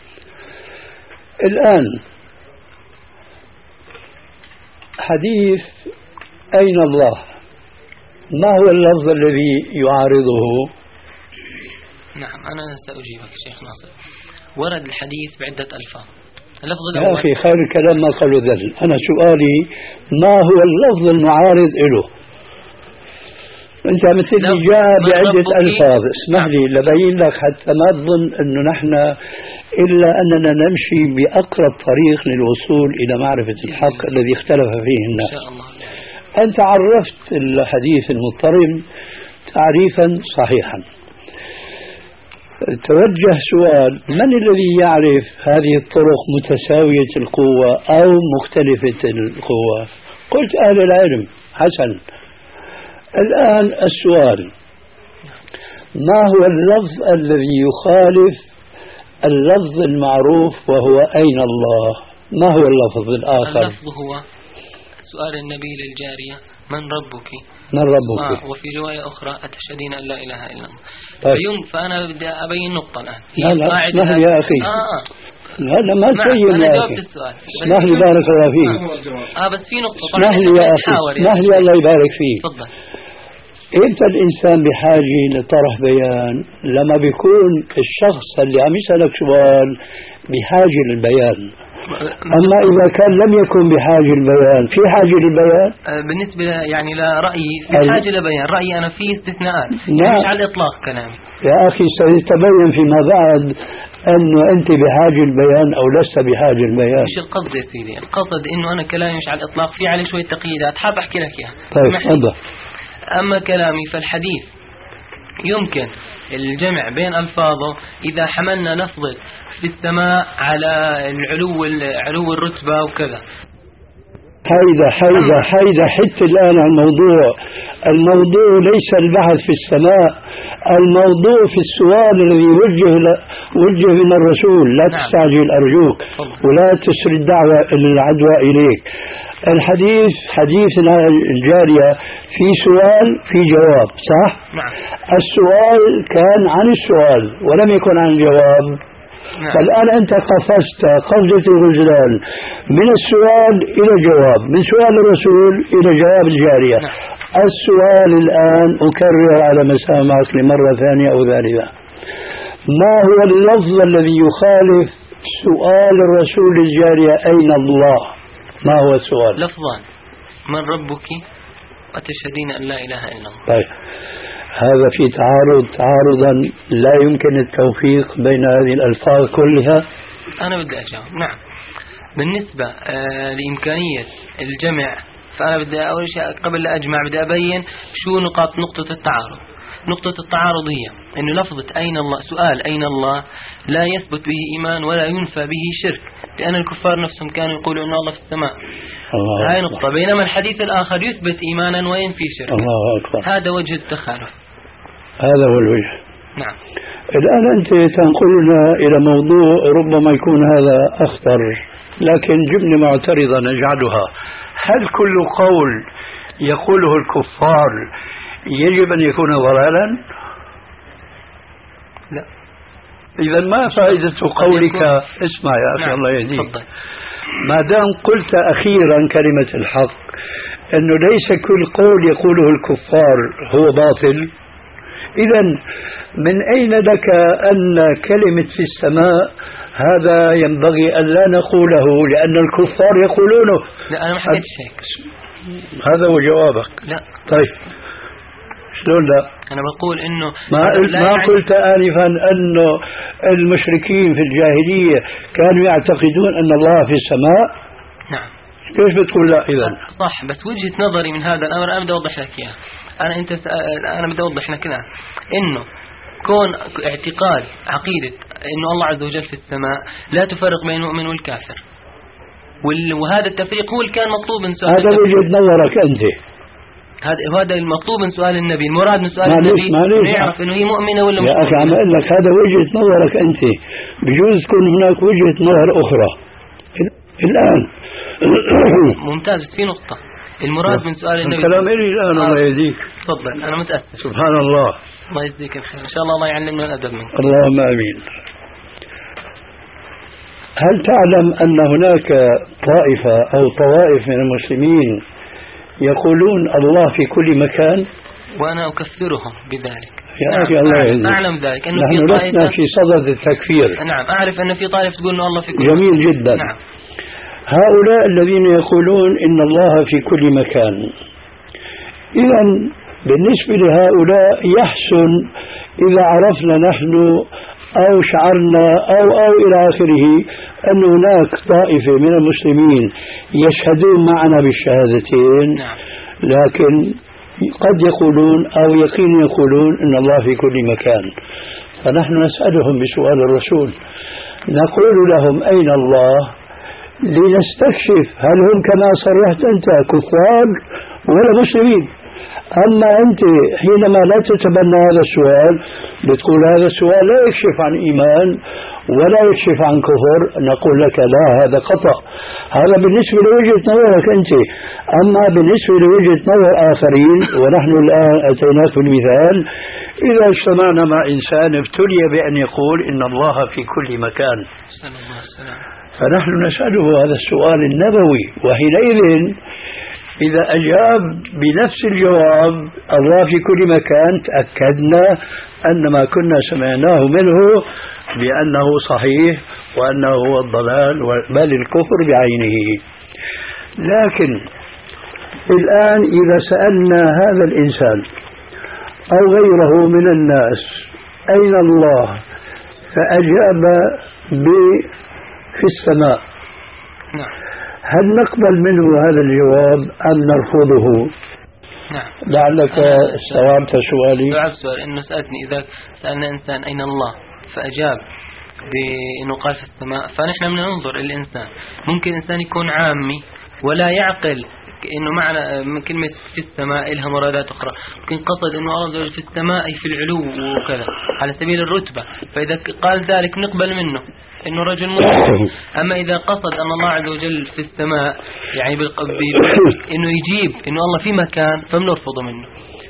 Speaker 3: الآن حديث أين الله ما هو اللفظ الذي يعارضه؟
Speaker 4: نعم أنا سأجيبك شيخ ناصر. ورد الحديث بعدة ألفاظ. اللفظ
Speaker 3: يا
Speaker 4: الأول
Speaker 3: أخي خير الكلام ما قالوا ذل. أنا سؤالي ما هو اللفظ المعارض له؟ أنت مثل جاء بعدة ألفاظ. اسمح لي لبين لك حتى ما تظن أنه نحن إلا أننا نمشي بأقرب طريق للوصول إلى معرفة الحق الذي اختلف فيه الناس.
Speaker 4: إن شاء الله.
Speaker 3: أنت عرفت الحديث المضطرب تعريفا صحيحا. توجه سؤال: من الذي يعرف هذه الطرق متساوية القوة أو مختلفة القوة؟ قلت أهل العلم. حسن. الآن السؤال: ما هو اللفظ الذي يخالف اللفظ المعروف وهو أين الله؟ ما هو اللفظ الآخر؟
Speaker 4: اللفظ هو سؤال النبي للجارية: من ربك؟
Speaker 3: من ربك؟
Speaker 4: آه وفي رواية أخرى: أتشهدين أن لا إله إلا الله.
Speaker 3: طيب.
Speaker 4: فيوم فأنا بدي أبين نقطة الآن.
Speaker 3: لا لا اسمح لي يا أخي.
Speaker 4: آه
Speaker 3: هذا ما تبين يا أخي.
Speaker 4: أنا جاوبت السؤال.
Speaker 3: اسمح لي بارك الله فيك.
Speaker 4: آه بس في نقطة.
Speaker 3: اسمح لي يا أخي. اسمح لي الله يبارك فيك.
Speaker 4: تفضل.
Speaker 3: إمتى الإنسان بحاجة لطرح بيان؟ لما بيكون الشخص اللي عم يسألك سؤال بحاجة للبيان. أما إذا كان لم يكن بحاجة للبيان، في حاجة للبيان؟
Speaker 5: بالنسبة يعني لرأيي في حاجة لبيان، رأيي أنا في استثناءات، يعني مش على الإطلاق كلامي.
Speaker 3: يا أخي سيتبين فيما بعد أنه أنت بحاجة البيان أو لست بحاجة البيان.
Speaker 5: مش القصد يا سيدي، القصد إنه أنا كلامي مش على الإطلاق، في عليه شوية تقييدات حاب أحكي لك إياها.
Speaker 3: طيب تفضل.
Speaker 5: أما كلامي فالحديث يمكن الجمع بين ألفاظه إذا حملنا لفظة في السماء على العلو علو الرتبة وكذا.
Speaker 3: حيدة حيدة حيدة حتى الآن الموضوع الموضوع ليس البحث في السماء، الموضوع في السؤال الذي وجه وجه من الرسول. لا
Speaker 5: نعم.
Speaker 3: تستعجل أرجوك ولا تسري الدعوة العدوى إليك. الحديث حديث الجارية في سؤال في جواب، صح؟
Speaker 5: نعم.
Speaker 3: السؤال كان عن السؤال ولم يكن عن الجواب.
Speaker 5: نعم.
Speaker 3: فالآن أنت قفزت قفزة الغزلان من السؤال إلى الجواب، من سؤال الرسول إلى جواب الجارية.
Speaker 5: نعم.
Speaker 3: السؤال الآن أكرر على مسامعك لمرة ثانية أو ثالثة، ما هو اللفظ الذي يخالف سؤال الرسول الجارية أين الله؟ ما هو السؤال؟
Speaker 5: لفظان: من ربك وتشهدين أن لا إله إلا الله.
Speaker 3: طيب هذا في تعارض تعارضا لا يمكن التوفيق بين هذه الألفاظ كلها.
Speaker 5: أنا بدي أجاوب. نعم. بالنسبة آه لإمكانية الجمع، فأنا بدي أول شيء قبل لا أجمع بدي أبين شو نقاط نقطة التعارض. نقطة التعارض هي أن لفظة أين الله، سؤال أين الله لا يثبت به إيمان ولا ينفى به شرك، لأن الكفار نفسهم كانوا يقولوا أن الله في السماء. هاي نقطة. بينما الحديث الآخر يثبت إيمانا وينفي شرك.
Speaker 3: الله أكبر.
Speaker 5: هذا وجه التخالف.
Speaker 3: هذا هو الوجه.
Speaker 5: نعم.
Speaker 3: الآن أنت تنقلنا إلى موضوع ربما يكون هذا أخطر، لكن جبنة معترضة نجعلها: هل كل قول يقوله الكفار يجب أن يكون ضلالا؟
Speaker 5: لا.
Speaker 3: إذا ما فائدة قولك؟ اسمع يا أخي. نعم. الله يهديك. ما دام قلت أخيرا كلمة الحق أنه ليس كل قول يقوله الكفار هو باطل، إذا من أين لك أن كلمة في السماء هذا ينبغي أن لا نقوله لأن الكفار يقولونه؟
Speaker 5: لا أنا ما حكيتش هيك.
Speaker 3: هذا هو جوابك.
Speaker 5: لا.
Speaker 3: طيب شلون لا؟
Speaker 5: أنا بقول إنه
Speaker 3: ما, ما يعني قلت آنفا أنه المشركين في الجاهلية كانوا يعتقدون أن الله في السماء؟
Speaker 5: نعم.
Speaker 3: كيف بتقول لا إذن؟
Speaker 5: صح، بس وجهة نظري من هذا الأمر أنا بدي أوضح لك إياه. أنا أنت أنا بدي أوضح لك الآن إنه كون اعتقاد عقيدة إنه الله عز وجل في السماء لا تفرق بين المؤمن والكافر، وهذا التفريق هو اللي كان مطلوب من سؤال.
Speaker 3: هذا وجهة نظرك أنت.
Speaker 5: هذا هذا المطلوب من سؤال النبي، المراد من سؤال
Speaker 3: معلش
Speaker 5: النبي
Speaker 3: معلش
Speaker 5: يعرف إنه هي مؤمنة ولا مش
Speaker 3: مؤمنة. يا أخي عم أقول لك هذا وجهة نظرك أنت، بجوز تكون هناك وجهة نظر أخرى الآن.
Speaker 5: ممتاز. في نقطة المراد من سؤال النبي.
Speaker 3: الكلام إلي الآن. الله يهديك.
Speaker 5: تفضل. أنا متأسف.
Speaker 3: سبحان الله.
Speaker 5: الله يجزيك الخير. إن شاء الله الله يعلمنا الأدب منك.
Speaker 3: اللهم آمين. هل تعلم أن هناك طائفة أو طوائف من المسلمين يقولون الله في كل مكان؟
Speaker 5: وأنا أكفرهم بذلك.
Speaker 3: يا أخي الله يهديك.
Speaker 5: أعلم ذلك أنه
Speaker 3: نحن
Speaker 5: في طائفة
Speaker 3: لسنا في صدد التكفير.
Speaker 5: نعم أعرف أن في طائفة تقول أن الله في كل
Speaker 3: جميل
Speaker 5: مكان.
Speaker 3: جدا.
Speaker 5: نعم.
Speaker 3: هؤلاء الذين يقولون إن الله في كل مكان، إذن بالنسبة لهؤلاء يحسن إذا عرفنا نحن أو شعرنا أو أو إلى آخره أن هناك طائفة من المسلمين يشهدون معنا بالشهادتين.
Speaker 5: نعم.
Speaker 3: لكن قد يقولون أو يقين يقولون إن الله في كل مكان، فنحن نسألهم بسؤال الرسول نقول لهم أين الله لنستكشف هل هم كما صرحت أنت كفار ولا مسلمين. أما أنت حينما لا تتبنى هذا السؤال بتقول هذا السؤال لا يكشف عن إيمان ولا يكشف عن كفر، نقول لك لا، هذا خطأ. هذا بالنسبة لوجهة نظرك أنت. أما بالنسبة لوجهة نظر آخرين، ونحن الآن أتيناك بالمثال، إذا اجتمعنا مع إنسان ابتلي بأن يقول إن الله في كل مكان فنحن نسأله هذا السؤال النبوي، وحينئذ إذا أجاب بنفس الجواب الله في كل مكان تأكدنا أن ما كنا سمعناه منه بأنه صحيح وأنه هو الضلال بل الكفر بعينه. لكن الآن إذا سألنا هذا الإنسان أو غيره من الناس أين الله فأجاب في السماء، هل نقبل منه هذا الجواب أم نرفضه؟
Speaker 4: نعم.
Speaker 3: لعلك استوعبت سؤالي.
Speaker 4: استوعبت سؤالي إنه سألتني إذا سألنا إنسان أين الله فأجاب بأنه قال في السماء، فنحن بننظر الإنسان. ممكن إنسان يكون عامي ولا يعقل إنه معنى كلمة في السماء لها مرادات أخرى، ممكن قصد إنه الله في السماء في العلو وكذا على سبيل الرتبة، فإذا قال ذلك نقبل منه إنه رجل مسلم. أما إذا قصد أن الله عز وجل في السماء يعني بالقبيل إنه يجيب إنه الله في مكان فبنرفضه منه.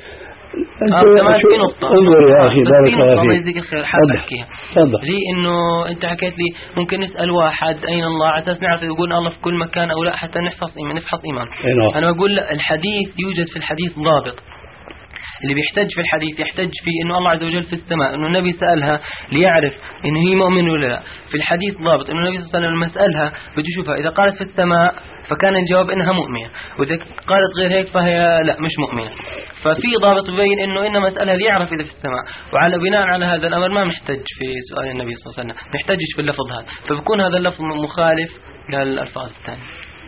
Speaker 3: انظر يا أخي بارك الله فيك،
Speaker 4: حاب أحكيها لي إنه أنت حكيت لي ممكن نسأل واحد أين الله على أساس نعرف يقول الله في كل مكان أو لا حتى نحفظ إيمان نفحص إيمان. أنا بقول الحديث يوجد في الحديث ضابط، اللي بيحتج في الحديث يحتج في إنه الله عز وجل في السماء، إنه النبي سألها ليعرف إنه هي مؤمن ولا لا. في الحديث ضابط إنه النبي صلى الله عليه وسلم لما سألها بده يشوفها إذا قالت في السماء فكان الجواب إنها مؤمنة، وإذا قالت غير هيك فهي لا مش مؤمنة. ففي ضابط يبين إنه إنما مسألة ليعرف إذا في السماء، وعلى بناء على هذا الأمر ما محتج في سؤال النبي صلى الله عليه وسلم، محتجش في اللفظ هذا، فبكون هذا اللفظ مخالف للألفاظ الثانية.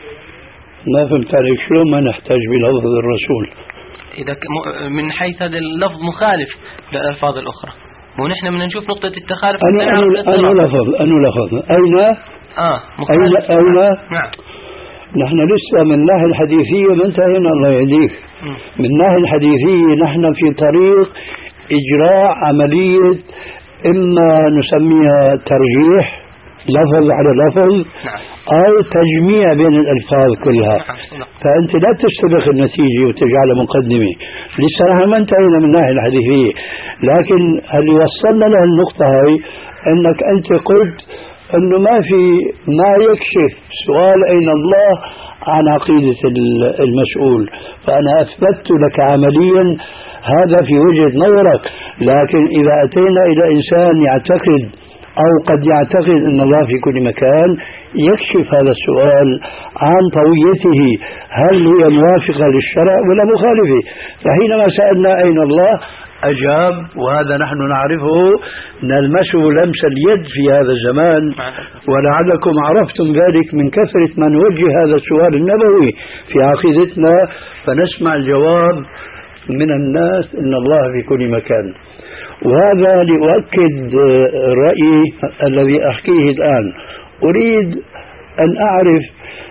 Speaker 3: ما فهمت عليك، شلون ما نحتاج بلفظ الرسول؟
Speaker 4: إذا من حيث هذا اللفظ مخالف للألفاظ الأخرى، ونحن بدنا نشوف نقطة التخالف.
Speaker 3: أنا أنا أنا لفظ أنا لفظ أين
Speaker 4: آه
Speaker 3: أين أين
Speaker 4: نعم.
Speaker 3: نحن لسه من الناحية الحديثية ما انتهينا الله يهديك. من الناحية الحديثية نحن في طريق إجراء عملية إما نسميها ترجيح لفظ على لفظ
Speaker 4: نعم.
Speaker 3: أو تجميع بين الألفاظ كلها.
Speaker 4: نعم.
Speaker 3: فأنت لا تستبق النتيجة وتجعل مقدمة. لسه نحن ما انتهينا من الناحية الحديثية، لكن اللي وصلنا له النقطة هاي أنك أنت قلت أنه ما في ما يكشف سؤال أين الله عن عقيدة المسؤول، فأنا أثبتت لك عمليا هذا في وجهة نظرك. لكن إذا أتينا إلى إنسان يعتقد أو قد يعتقد أن الله في كل مكان يكشف هذا السؤال عن طويته هل هي موافقة للشرع ولا مخالفة. فحينما سألنا أين الله أجاب، وهذا نحن نعرفه نلمسه لمس اليد في هذا الزمان، ولعلكم عرفتم ذلك من كثرة ما نوجه هذا السؤال النبوي في عقيدتنا، فنسمع الجواب من الناس إن الله في كل مكان. وهذا لأؤكد رأيي الذي أحكيه الآن. أريد أن أعرف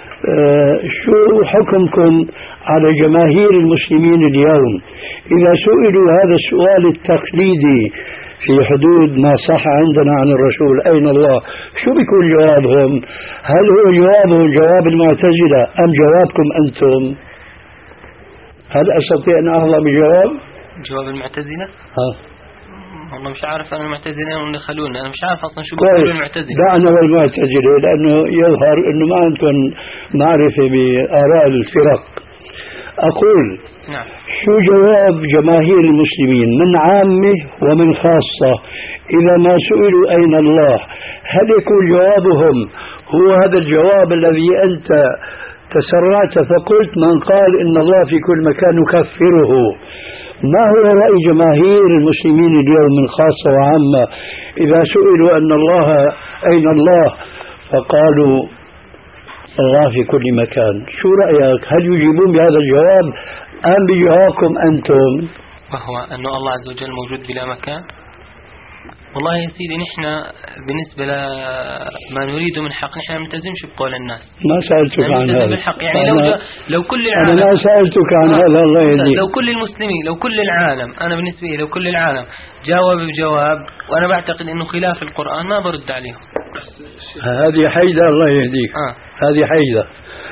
Speaker 3: شو حكمكم على جماهير المسلمين اليوم إذا سئلوا هذا السؤال التقليدي في حدود ما صح عندنا عن الرسول أين الله، شو بيكون جوابهم؟ هل هو جوابهم جواب المعتزلة أم جوابكم أنتم؟ هل أستطيع أن أحظى بجواب؟
Speaker 4: جواب المعتزلة؟
Speaker 3: ها
Speaker 4: والله مش عارف أنا المعتزلة ولا خلونا، أنا مش عارف أصلا شو بيقولوا المعتزلة.
Speaker 3: دعنا والمعتزلة لأنه يظهر أنه ما عندكم معرفة بآراء الفرق. أقول
Speaker 4: نعم.
Speaker 3: شو جواب جماهير المسلمين من عامة ومن خاصة إذا ما سئلوا أين الله؟ هل يكون جوابهم هو هذا الجواب الذي أنت تسرعت فقلت من قال إن الله في كل مكان نكفره؟ ما هو رأي جماهير المسلمين اليوم من خاصة وعامة إذا سئلوا أن الله أين الله فقالوا الله في كل مكان؟ شو رأيك؟ هل يجيبون بهذا الجواب أم بجوابكم أنتم؟
Speaker 4: وهو أن الله عز وجل موجود بلا مكان. والله يا سيدي نحن بالنسبة لما نريده من حق نحن نلتزمش بقول الناس.
Speaker 3: ما سألتك عن هذا
Speaker 4: بالحق. يعني لو لو كل العالم
Speaker 3: أنا ما سألتك عن هذا الله يهديك.
Speaker 4: لو كل المسلمين لو كل العالم أنا بالنسبة لي لو كل العالم جاوب بجواب وأنا بعتقد إنه خلاف القرآن ما برد عليهم.
Speaker 3: هذه حيدة الله يهديك.
Speaker 4: آه.
Speaker 3: هذه حيدة.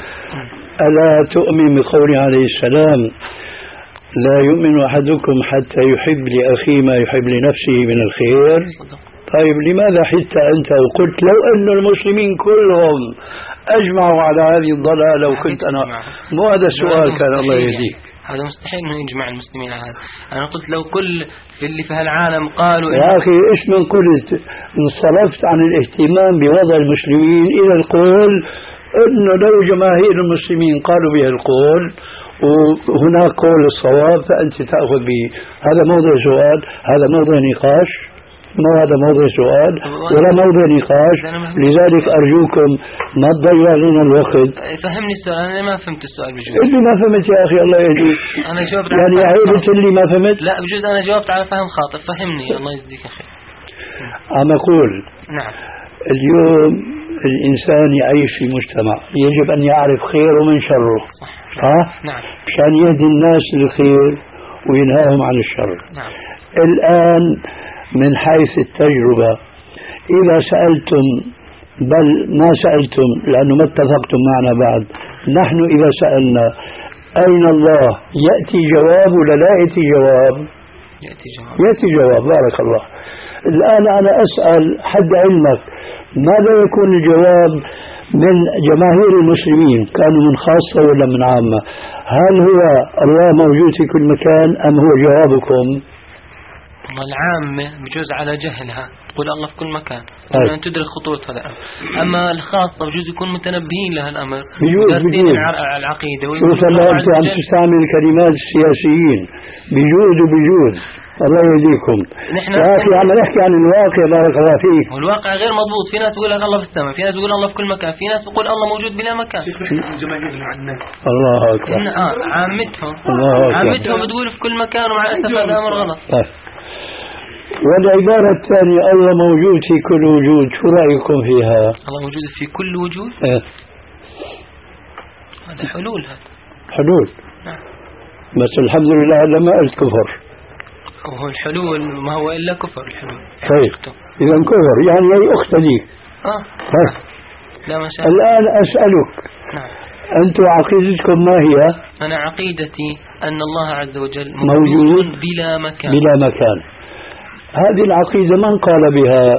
Speaker 3: ألا تؤمن بقول عليه السلام لا يؤمن أحدكم حتى يحب لأخيه ما يحب لنفسه من الخير؟ طيب لماذا حتى أنت وقلت لو أن المسلمين كلهم أجمعوا على هذه الضلالة وكنت أنا مو هذا السؤال كان الله يهديك.
Speaker 4: هذا مستحيل انه يجمع المسلمين على هذا. انا قلت لو كل في اللي في هالعالم قالوا
Speaker 3: يا اخي ايش من قلت انصرفت عن الاهتمام بوضع المسلمين الى القول انه لو جماهير المسلمين قالوا به القول وهناك قول الصواب فانت تاخذ به. هذا موضوع سؤال، هذا موضوع نقاش، ما هذا موضوع سؤال ولا موضوع نقاش. لذلك أرجوكم ما تضيعوا علينا الوقت.
Speaker 4: فهمني السؤال. أنا ما فهمت السؤال بجوز.
Speaker 3: اللي ما فهمت يا أخي الله يهديك.
Speaker 4: أنا جاوبت
Speaker 3: يعني عيبت اللي ما فهمت.
Speaker 4: لا بجوز أنا جاوبت على فهم خاطئ. فهمني الله يجزيك خير.
Speaker 3: عم أقول
Speaker 4: نعم
Speaker 3: اليوم الإنسان يعيش في مجتمع يجب أن يعرف خيره من شره.
Speaker 4: صح.
Speaker 3: ها؟
Speaker 4: نعم.
Speaker 3: مشان يهدي الناس للخير وينهاهم عن الشر.
Speaker 4: نعم.
Speaker 3: الآن من حيث التجربة إذا سألتم، بل ما سألتم لأنه ما اتفقتم معنا بعد، نحن إذا سألنا أين الله يأتي جواب ولا لا يأتي جواب؟
Speaker 4: يأتي جواب.
Speaker 3: يأتي جواب. بارك الله. الآن أنا أسأل حد علمك ماذا يكون الجواب من جماهير المسلمين؟ كانوا من خاصة ولا من عامة؟ هل هو الله موجود في كل مكان أم هو جوابكم؟
Speaker 4: العامة بجوز على جهلها تقول الله في كل مكان أن تدرك خطورة هذا الأمر. أما الخاصة بجوز يكون متنبهين لها الأمر
Speaker 3: بجوز بجوز
Speaker 4: العقيدة.
Speaker 3: شوف الله أنت عم تستعمل كلمات السياسيين بجوز وبجوز. الله يهديكم يا أخي. عم نحكي عن الواقع بارك الله فيك.
Speaker 4: والواقع غير مضبوط. في ناس تقول الله في السماء، في ناس تقول الله في كل مكان، في ناس تقول الله موجود بلا مكان.
Speaker 3: الله أكبر.
Speaker 4: آه عامتهم
Speaker 3: الله أكبر.
Speaker 4: عامتهم بتقول في كل مكان ومع الأسف هذا أمر غلط.
Speaker 3: والعبارة الثانية الله موجود في كل وجود، شو رأيكم فيها؟
Speaker 4: الله موجود في كل وجود.
Speaker 3: اه.
Speaker 4: هذا حلول. هذا
Speaker 3: حلول.
Speaker 4: نعم.
Speaker 3: بس الحمد لله هذا ما قلت كفر.
Speaker 4: وهو الحلول ما هو إلا كفر الحلول.
Speaker 3: طيب إذا كفر يعني هي أخت لي.
Speaker 4: آه.
Speaker 3: طيب.
Speaker 4: لا ما شاء الله.
Speaker 3: الآن أسألك.
Speaker 4: نعم.
Speaker 3: أنتم عقيدتكم ما هي؟
Speaker 4: أنا عقيدتي أن الله عز وجل
Speaker 3: موجود,
Speaker 4: موجود بلا مكان.
Speaker 3: بلا مكان. هذه العقيدة من قال بها؟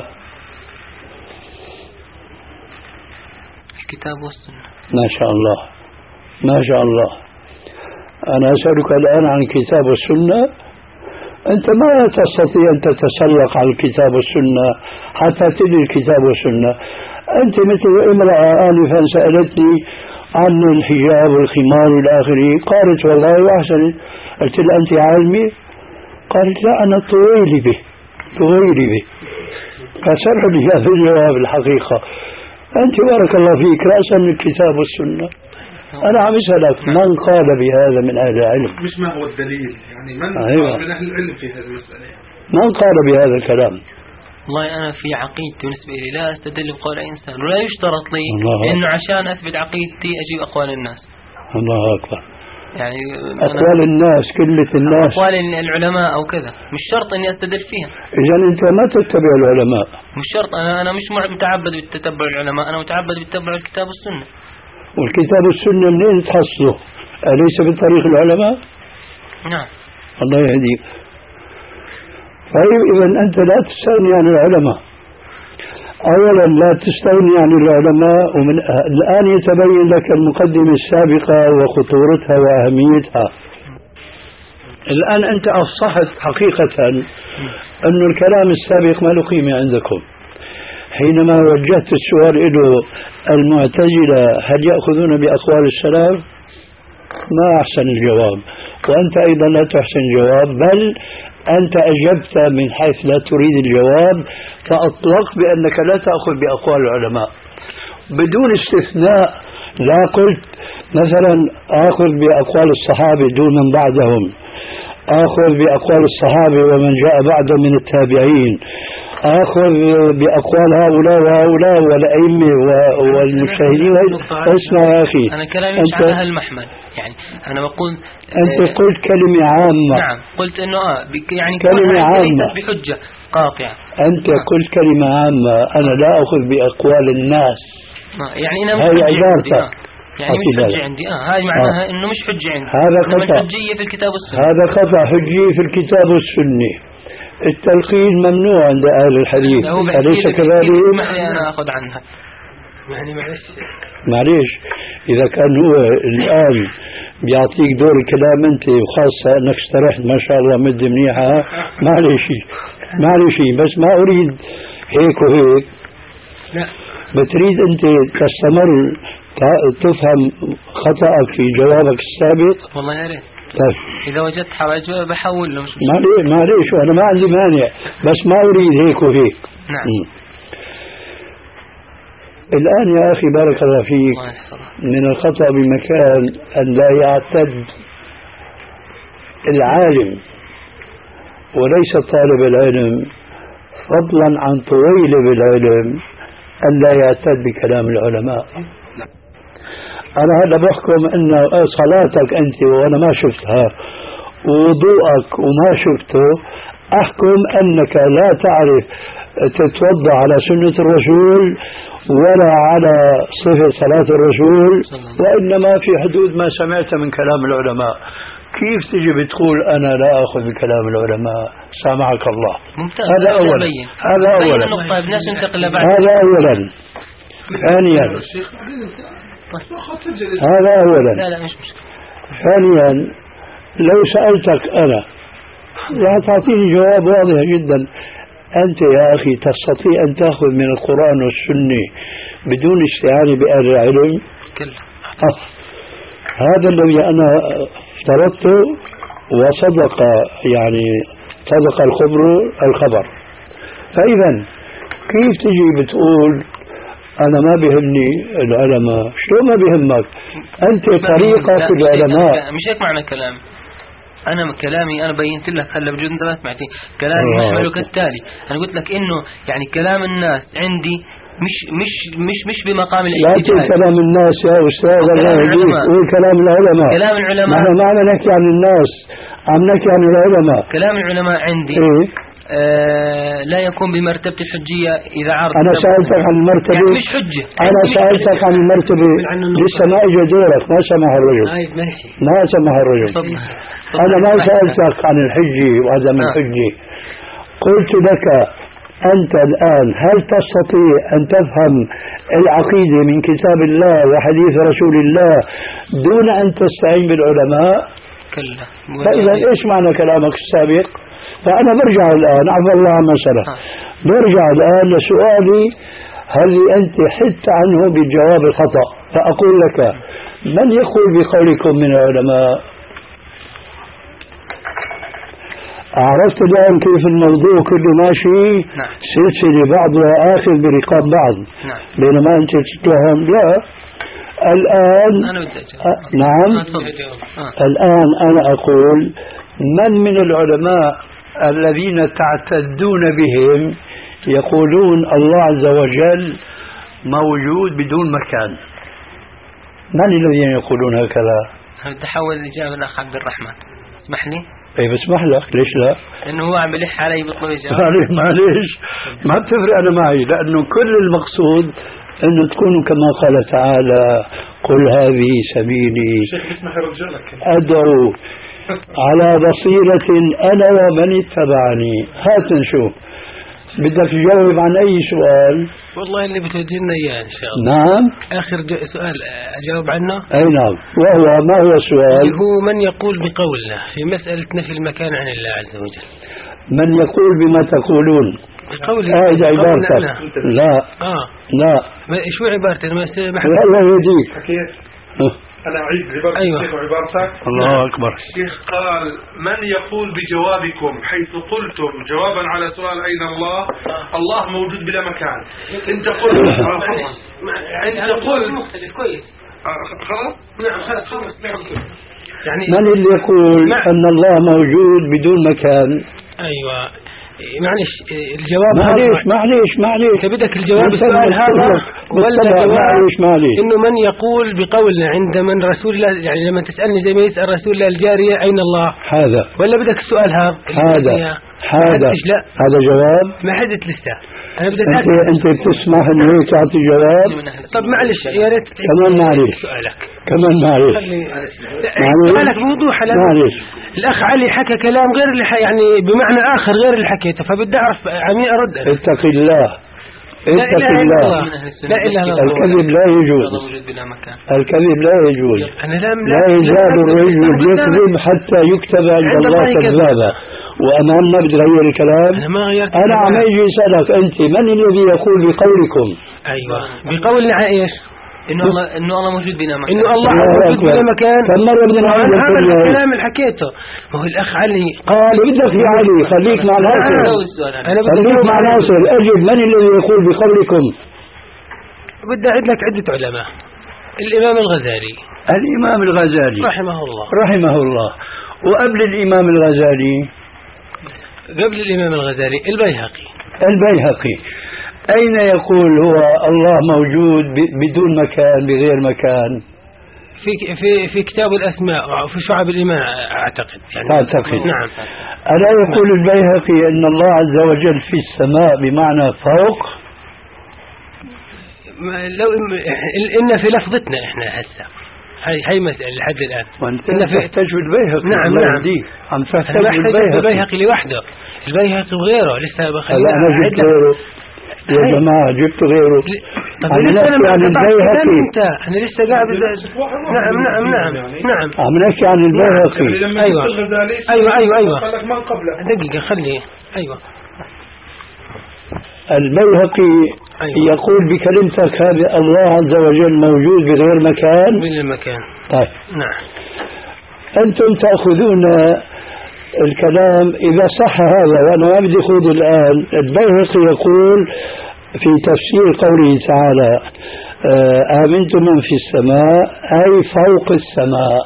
Speaker 4: الكتاب والسنة.
Speaker 3: ما شاء الله ما شاء الله. أنا أسألك الآن عن الكتاب والسنة. أنت ما تستطيع أن تتسلق على الكتاب والسنة حتى تدري الكتاب والسنة. أنت مثل امرأة آنفا سألتني عن الحجاب والخمار والآخرين، قالت والله وأحسن. قلت لها أنت عالمة؟ قالت لا أنا طويلي به طويلي به. فسرح لي هذا الجواب الحقيقة. أنت بارك الله فيك رأسا من الكتاب والسنة. أنا عم أسألك من قال بهذا من أهل العلم؟
Speaker 6: مش ما هو الدليل يعني من
Speaker 3: أيوة.
Speaker 6: قال من أهل العلم في هذه المسألة؟
Speaker 3: من قال بهذا الكلام؟
Speaker 4: والله أنا في عقيدتي بالنسبة لي لا أستدل بقول أي إنسان ولا يشترط لي
Speaker 3: الله
Speaker 4: إنه عشان أثبت عقيدتي أجيب أقوال الناس.
Speaker 3: الله أكبر.
Speaker 4: يعني
Speaker 3: أقوال الناس كلة الناس
Speaker 4: أقوال العلماء أو كذا مش شرط إني أستدل فيها.
Speaker 3: إذا أنت ما تتبع العلماء.
Speaker 4: مش شرط. أنا أنا مش متعبد بالتتبع العلماء، أنا متعبد بالتتبع الكتاب والسنة.
Speaker 3: والكتاب والسنة منين تحصله؟ أليس بالطريق العلماء؟
Speaker 4: نعم.
Speaker 3: الله يهديك. طيب إذا أنت لا تستغني عن العلماء. أولا لا تستغني عن العلماء، ومن الآن يتبين لك المقدمة السابقة وخطورتها وأهميتها. الآن أنت أفصحت حقيقة أن الكلام السابق ما له قيمة عندكم. حينما وجهت السؤال إلى المعتزلة هل يأخذون بأقوال السلف؟ ما أحسن الجواب، وأنت أيضا لا تحسن الجواب، بل أنت أجبت من حيث لا تريد الجواب، فأطلق بأنك لا تأخذ بأقوال العلماء بدون استثناء. لا قلت مثلا آخذ بأقوال الصحابة دون من بعدهم، آخذ بأقوال الصحابة ومن جاء بعدهم من التابعين، آخذ بأقوال هؤلاء وهؤلاء والأئمة والمجتهدين. اسمع يا أخي،
Speaker 4: أنا كلامي مش على هالمحمل. يعني أنا بقول
Speaker 3: أنت آه قلت كلمة عامة.
Speaker 4: نعم قلت إنه آه يعني
Speaker 3: كلمة عامة
Speaker 4: بحجة قاطعة.
Speaker 3: أنت آه. قلت كلمة عامة، أنا لا أخذ بأقوال الناس.
Speaker 4: آه يعني أنا
Speaker 3: هاي عبارتك.
Speaker 4: آه. يعني مش حجة عندي. آه هاي معناها آه. إنه مش حجة عندي.
Speaker 3: هذا خطأ.
Speaker 4: حجية في الكتاب والسنة.
Speaker 3: هذا خطأ. حجية في الكتاب والسنة. التلقين ممنوع عند أهل الحديث، أليس كذلك؟
Speaker 4: أنا أخذ عنها.
Speaker 5: يعني معلش
Speaker 3: معليش إذا كان هو الآن بيعطيك دور الكلام أنت، وخاصة أنك استرحت ما شاء الله مدة منيحة، معليش معليش، بس ما أريد هيك وهيك.
Speaker 5: لا
Speaker 3: بتريد أنت تستمر تفهم خطأك في جوابك السابق؟
Speaker 4: والله يا ريت.
Speaker 3: طيب
Speaker 4: إذا وجدت حرج بحول له.
Speaker 3: معليش معليش، وأنا ما عندي مانع، بس ما أريد هيك وهيك.
Speaker 4: نعم.
Speaker 3: م. الآن يا أخي بارك الله فيك، من الخطأ بمكان أن لا يعتد العالم وليس طالب العلم، فضلا عن طويل بالعلم، أن لا يعتد بكلام العلماء. أنا هذا بحكم أن صلاتك أنت وأنا ما شفتها، ووضوءك وما شفته، أحكم أنك لا تعرف تتوضأ على سنة الرسول ولا على صفة صلاة الرسول، وإنما في حدود ما سمعت من كلام العلماء. كيف تجي بتقول أنا لا أخذ بكلام العلماء؟ سامحك الله.
Speaker 4: ممتاز.
Speaker 3: هذا أولا. هذا أولا. هذا أولا. ثانيا هذا أولا.
Speaker 4: لا لا مش مشكلة.
Speaker 3: ثانيا لو سألتك أنا راح تعطيني جواب واضح جدا. أنت يا أخي تستطيع أن تأخذ من القرآن والسنة بدون استعانة بأهل العلم؟
Speaker 4: كله.
Speaker 3: هذا الذي أنا افترضته، وصدق يعني صدق الخبر الخبر. فإذا كيف تجي بتقول أنا ما بيهمني العلماء؟ شو ما بيهمك؟ أنت طريقك العلماء.
Speaker 4: مش هيك معنى كلام. أنا كلامي أنا بينت لك هلا بجد أنت ما سمعتني. كلامي محمله كالتالي، أنا قلت لك إنه يعني كلام الناس عندي مش مش مش مش بمقام الاجتهاد.
Speaker 3: لا كلام الناس يا أستاذ، الله يهديك، قول كلام العلماء.
Speaker 4: كلام العلماء.
Speaker 3: نحن ما عم نحكي عن الناس، عم نحكي عن العلماء.
Speaker 4: كلام العلماء عندي
Speaker 3: إيه؟
Speaker 4: آه لا يكون بمرتبة الحجية إذا عرض.
Speaker 3: أنا سألتك عن المرتبة.
Speaker 4: يعني مش حجة.
Speaker 3: أنا سألتك عن المرتبة لسه ما إجا دورك، ما سمح الرجل. ما سمح الرجل. أنا ما سألتك عن الحجة وعدم آه. الحجة. قلت لك أنت الآن هل تستطيع أن تفهم العقيدة من كتاب الله وحديث رسول الله دون أن تستعين بالعلماء؟
Speaker 4: كلا.
Speaker 3: فإذا إيش معنى كلامك السابق؟ فأنا برجع الآن عفوا الله عما سلف، برجع الآن لسؤالي هل أنت حدت عنه بالجواب الخطأ. فأقول لك من يقول بقولكم من العلماء؟ عرفت الآن كيف الموضوع كله ماشي؟
Speaker 4: نعم.
Speaker 3: سلسلة بعضها آخذ برقاب بعض.
Speaker 4: نعم.
Speaker 3: بينما أنت تتهم لا. الآن
Speaker 4: أنا
Speaker 3: أ... نعم
Speaker 4: آه.
Speaker 3: الآن أنا أقول من من العلماء الذين تعتدون بهم يقولون الله عز وجل موجود بدون مكان؟ من الذين يقولون هكذا؟
Speaker 4: أنا بدي أحول الإجابة لأخ عبد الرحمن، اسمح لي.
Speaker 3: اي بسمح لك، ليش لا؟
Speaker 4: لأنه هو عم بلح علي بطلب إجابة.
Speaker 3: معليش معليش ما بتفرق أنا معي، لأنه كل المقصود أنه تكونوا كما قال تعالى قل هذه سبيلي أدعو على بصيرة أنا ومن اتبعني. هات نشوف بدك تجاوب عن أي سؤال.
Speaker 5: والله اللي بتوجهنا إياه إن شاء الله.
Speaker 3: نعم.
Speaker 5: آخر سؤال أجاوب عنه.
Speaker 3: أي نعم. وهو ما هو السؤال؟
Speaker 5: هو من يقول بقولنا في مسألة نفي المكان عن الله عز وجل.
Speaker 3: من يقول بما تقولون؟
Speaker 5: بقولي.
Speaker 3: هذه عبارتك. لا.
Speaker 5: آه.
Speaker 3: لا.
Speaker 5: شو عبارتك؟
Speaker 3: الله يهديك.
Speaker 6: أنا أعيد عبارة
Speaker 5: أيوة.
Speaker 6: الشيخ وعبارتك.
Speaker 3: الله أكبر.
Speaker 6: الشيخ قال من يقول بجوابكم حيث قلتم جوابا على سؤال أين الله؟ الله موجود بلا مكان. أنت قلت أنت قلت
Speaker 5: مختلف كويس.
Speaker 6: خلاص؟
Speaker 5: نعم خلاص خلاص.
Speaker 3: يعني من اللي يقول مع... أن الله موجود بدون مكان؟
Speaker 5: أيوة معلش الجواب
Speaker 3: معليش معليش معليش
Speaker 5: انت بدك الجواب السؤال هذا ولا جواب
Speaker 3: معليش معليش
Speaker 5: انه من يقول بقولنا عند من رسول الله، يعني لما تسألني زي ما يسأل رسول الله الجارية أين الله
Speaker 3: هذا،
Speaker 5: ولا بدك السؤال هذا
Speaker 3: هذا هذا
Speaker 5: لا
Speaker 3: هذا جواب
Speaker 5: ما حدث لسه. أنا بدك
Speaker 3: انت انت بتسمح انه هيك تعطي جواب؟
Speaker 5: طب معلش يا ريت
Speaker 3: كمان معلش
Speaker 5: سؤالك
Speaker 3: كمان معلش
Speaker 5: سؤالك بوضوح.
Speaker 3: معلش
Speaker 5: الأخ علي حكى كلام غير اللي يعني بمعنى آخر غير اللي حكيته، فبدي أعرف عمي أرد.
Speaker 3: اتق الله اتق الله.
Speaker 5: لا إله إلا الله.
Speaker 3: الكذب لا يجوز. الكذب لا يجوز. لا يزال الرجل يكذب حتى يكتب عند الله كذابا. وأمام ما بتغير الكلام.
Speaker 5: أنا ما غيرت.
Speaker 3: أنا عم يجي يسألك أنت من الذي يقول بقولكم؟
Speaker 5: أيوة بقولنا إيش؟
Speaker 4: إنه الله إنه الله موجود بنا مكان.
Speaker 5: إنه الله موجود بنا مكان.
Speaker 3: كم مرة بدنا نعيد
Speaker 5: الكلام اللي حكيته. ما هو الأخ علي
Speaker 3: قال بدك يا علي خليك مع ناصر. خليك مع ناصر. أجب من الذي يقول بقولكم؟
Speaker 5: بدي أعد لك عدة علماء. الإمام الغزالي.
Speaker 3: الإمام الغزالي
Speaker 5: رحمه الله.
Speaker 3: رحمه الله. وقبل الإمام الغزالي
Speaker 5: قبل الإمام الغزالي البيهقي.
Speaker 3: البيهقي أين يقول هو الله موجود بدون مكان بغير مكان؟
Speaker 5: في في في كتاب الأسماء وفي شعب الإيمان أعتقد يعني.
Speaker 3: أعتقد
Speaker 5: نعم.
Speaker 3: ألا يقول البيهقي أن الله عز وجل في السماء بمعنى فوق؟
Speaker 5: لو إن في لفظتنا إحنا هسه هاي هاي مسألة لحد الآن.
Speaker 3: وأنت تحتاج بالبيهقي.
Speaker 5: نعم نعم.
Speaker 3: عم تحتاج
Speaker 5: بالبيهقي لوحده. البيهقي وغيره لسه بخلي.
Speaker 3: أنا جبت غيره يا جماعة جبت غيره.
Speaker 5: طب لسه أنا عن البيهقي. أنت أنا لسه قاعد. نعم نعم نعم نعم.
Speaker 3: عم نحكي عن البيهقي.
Speaker 5: أيوة أيوة أيوة أيوة. دقيقة خلي. أيوة.
Speaker 3: البيهقي أيوة. يقول بكلمتك هذه الله عز وجل موجود بغير مكان.
Speaker 5: بغير مكان.
Speaker 3: طيب.
Speaker 5: نعم.
Speaker 3: أنتم تأخذون الكلام إذا صح هذا وأنا ما بدي أخوض الآن. البيهقي يقول في تفسير قوله تعالى آمنت من في السماء أي فوق السماء.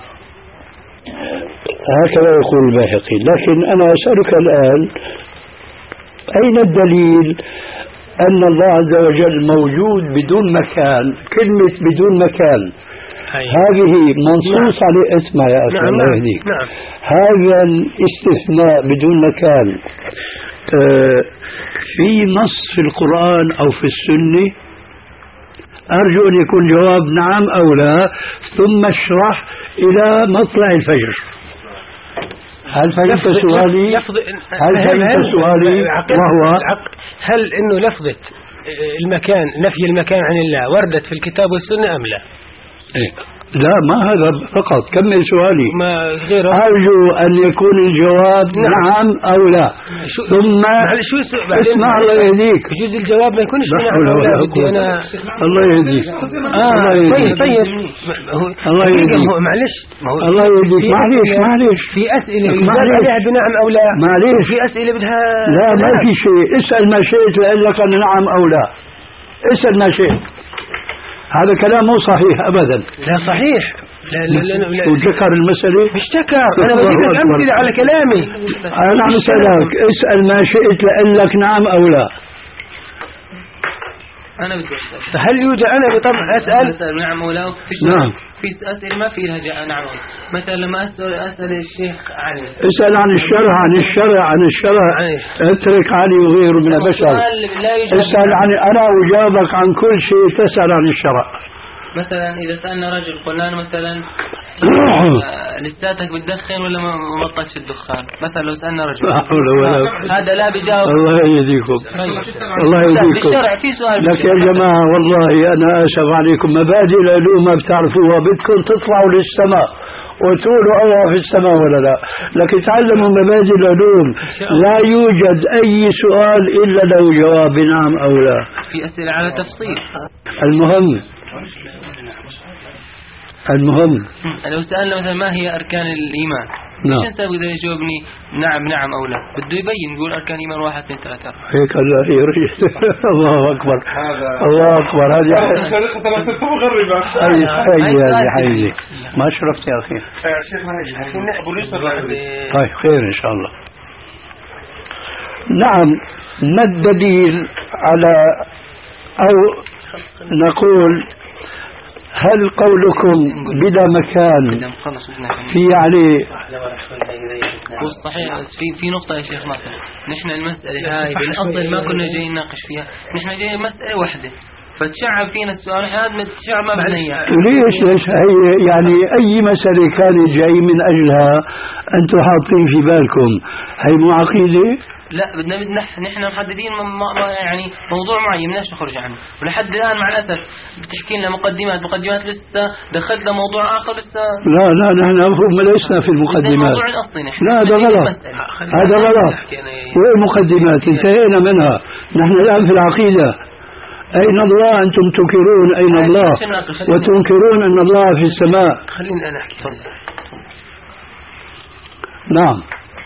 Speaker 3: هكذا يقول البيهقي. لكن أنا أسألك الآن أين الدليل أن الله عز وجل موجود بدون مكان؟ كلمة بدون مكان هذه منصوص
Speaker 5: نعم.
Speaker 3: عليه. اسمع يا أخي الله يهديك.
Speaker 5: نعم.
Speaker 3: هذا الاستثناء بدون مكان آه في نص في القرآن أو في السنة؟ أرجو أن يكون جواب نعم أو لا ثم اشرح إلى مطلع الفجر. هل فهمت سؤالي؟ هل فهمت سؤالي؟ وهو
Speaker 5: هل إنه لفظة المكان نفي المكان عن الله وردت في الكتاب والسنة أم لا؟
Speaker 3: إيه؟ لا ما هذا فقط. كمل سؤالي.
Speaker 5: ما غيره.
Speaker 3: أرجو أن يكون الجواب نعم, نعم أو لا. ثم
Speaker 5: شو
Speaker 3: اسمع الله يهديك.
Speaker 5: يجوز الجواب ما يكونش نعم أو لا. بدي أنا
Speaker 3: الله يهديك.
Speaker 5: آه طيب طيب
Speaker 3: الله يهديك.
Speaker 5: معلش
Speaker 3: الله يهديك. معلش معلش
Speaker 5: في أسئلة يجوز عليها بنعم أو لا.
Speaker 3: معلش
Speaker 5: في أسئلة بدها
Speaker 3: لا ما في شيء. اسأل ما شئت لأقول لك أن نعم أو لا. اسأل ما شئت. هذا كلام مو صحيح أبدا.
Speaker 5: لا صحيح. لا لا لا, لا.
Speaker 3: وذكر المسألة
Speaker 5: مش ذكر. أنا بديك الأمثلة على كلامي.
Speaker 3: أنا عم أسألك اسأل ما شئت لأقول لك نعم أو لا.
Speaker 4: أنا بدي أسأل.
Speaker 5: فهل يوجد أنا بطبع أسأل
Speaker 4: نعم أو لا؟
Speaker 3: نعم.
Speaker 4: في أسئلة ما فيها جاء نعم. مثلا لما أسأل أسأل الشيخ علي.
Speaker 3: اسأل عن الشرع عن الشرع عن الشرع. اترك علي وغيره من البشر. اسأل عن أنا أجابك عن كل شيء تسأل عن الشرع.
Speaker 4: مثلا إذا سألنا رجل قلنا له مثلا لساتك بتدخن ولا ما بطلتش الدخان؟ مثلا لو سألنا رجل هذا لا بجاوب.
Speaker 3: الله يهديكم. الله يهديكم. لك يا جماعة والله أنا آسف عليكم. مبادئ العلوم ما بتعرفوها بدكم تطلعوا للسماء وتقولوا الله في السماء ولا لا. لكن تعلموا مبادئ العلوم. لا يوجد أي سؤال إلا له جواب نعم أو لا.
Speaker 4: في أسئلة على تفصيل.
Speaker 3: المهم المهم
Speaker 4: لو سألنا مثلا ما هي أركان الإيمان
Speaker 3: نعم.
Speaker 4: مش نسأل إذا يجاوبني نعم نعم أو لا. بده يبين يقول أركان الإيمان واحد اثنين ثلاثة.
Speaker 3: هيك الله يريد. الله أكبر الله أكبر. هذه هذه هذه حيزي ما شرفت يا أخي. طيب خير إن شاء الله. نعم. ما الدليل على أو نقول هل قولكم بلا مكان في عليه
Speaker 4: هو صحيح؟ في في نقطة يا شيخ ناصر. نحن المسألة هاي بالأصل ما كنا جايين نناقش فيها. نحن جايين مسألة واحدة فتشعب فينا السؤال. هذا ما تشعب ما بدنا.
Speaker 3: ليش ليش هي يعني أي مسألة كانت جاي من أجلها أنتم حاطين في بالكم هي مو عقيدة؟
Speaker 4: لا بدنا بدنا نحن محددين ما ما يعني موضوع معين بدناش نخرج عنه، ولحد الان مع الاسف بتحكي لنا مقدمات مقدمات لسه دخلنا موضوع اخر لسه.
Speaker 3: لا لا نحن ما لسنا في المقدمات. لا هذا غلط، هذا غلط. وين مقدمات؟ انتهينا منها. نحن الان في العقيده. أين الله؟ أنتم تنكرون أين الله وتنكرون أن الله في السماء.
Speaker 5: خليني أنا أحكي.
Speaker 3: نعم.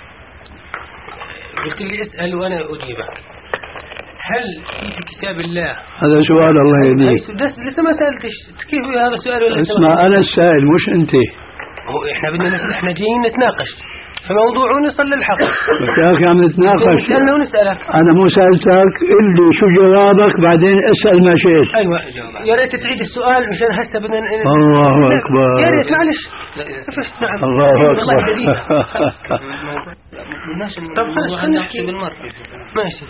Speaker 5: قلت لي اسأل وأنا أجيبك. هل في كتاب الله؟
Speaker 3: هذا سؤال الله يهديك.
Speaker 5: لسه ما سألتش كيف هذا السؤال ولا
Speaker 3: اسمع أنا السائل مش أنت.
Speaker 5: هو إحنا بدنا إحنا جايين نتناقش في موضوع ونصل للحق.
Speaker 3: يا أخي عم نتناقش.
Speaker 5: نسألنا ونسألك.
Speaker 3: أنا مو سألتك اللي شو جوابك بعدين اسأل ما شئت.
Speaker 5: أيوة يا ريت تعيد السؤال مشان هسه بدنا.
Speaker 3: الله أكبر.
Speaker 5: يا ريت معلش.
Speaker 3: نعم. الله أكبر.
Speaker 5: طب خلينا نحكي بالمرة. ماشي.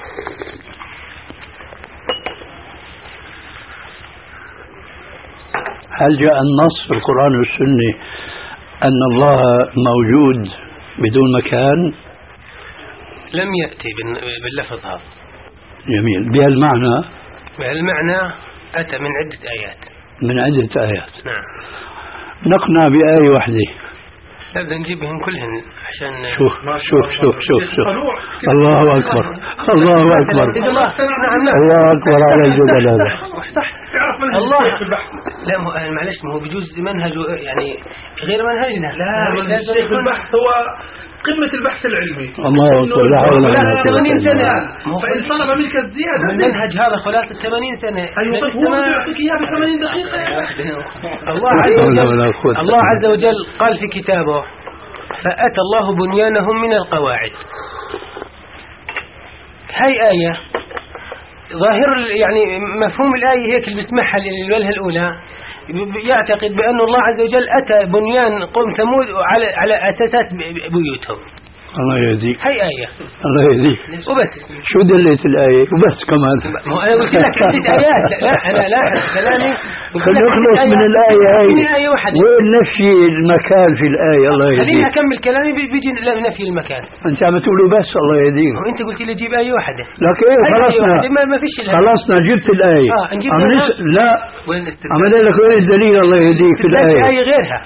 Speaker 3: هل جاء النص في القرآن والسنة أن الله موجود بدون مكان؟
Speaker 5: لم يأتي باللفظ هذا.
Speaker 3: جميل. بهالمعنى
Speaker 5: بهالمعنى أتى من عدة آيات.
Speaker 3: من عدة آيات.
Speaker 5: نعم.
Speaker 3: نقنع بآية واحدة.
Speaker 5: لا بدنا نجيبهم كلهن عشان
Speaker 3: شوف شوف شوف شوف شوف الله أكبر الله أكبر الله أكبر على الجبل هذا.
Speaker 5: صح. الله لا معلش ما هو بجوز منهجه يعني غير منهجنا.
Speaker 6: لا الشيخ البحث هو قمة البحث العلمي.
Speaker 3: الله أكبر. لا حول ولا قوة
Speaker 5: ثمانين سنة.
Speaker 6: فإن طلب منك الزيادة
Speaker 5: المنهج هذا خلاص ثمانين سنة.
Speaker 6: أيوة طيب هو يعطيك إياه بثمانين دقيقة.
Speaker 5: الله عز وجل الله عز وجل قال في كتابه فأتى الله بنيانهم من القواعد. هاي آية ظاهر يعني مفهوم الآية هيك اللي بيسمعها للوجهة الأولى يعتقد بأن الله عز وجل أتى بنيان قوم ثمود على على أساسات بيوتهم.
Speaker 3: الله يهديك.
Speaker 5: هاي آية.
Speaker 3: الله يهديك.
Speaker 5: وبس.
Speaker 3: شو دلت الآية وبس كمان.
Speaker 5: ما أنا قلت لك عدة آيات. لا أنا لا كلامي.
Speaker 3: خلينا نخلص من الآية هاي.
Speaker 5: من آية واحدة.
Speaker 3: وين نفي المكان في الآية؟ الله يهديك.
Speaker 5: خليني أكمل كلامي بيجي نفي المكان.
Speaker 3: أنت عم تقوله بس الله يهديك.
Speaker 5: وأنت قلت لي جيب آية واحدة.
Speaker 3: لكن إيه خلصنا.
Speaker 5: ما ما فيش إلا.
Speaker 3: خلصنا جبت الآية.
Speaker 5: آه نجيب
Speaker 3: نس... لا.
Speaker 4: وين
Speaker 3: عمل لك وين الدليل الله يهديك في الآية.
Speaker 5: آية غيرها.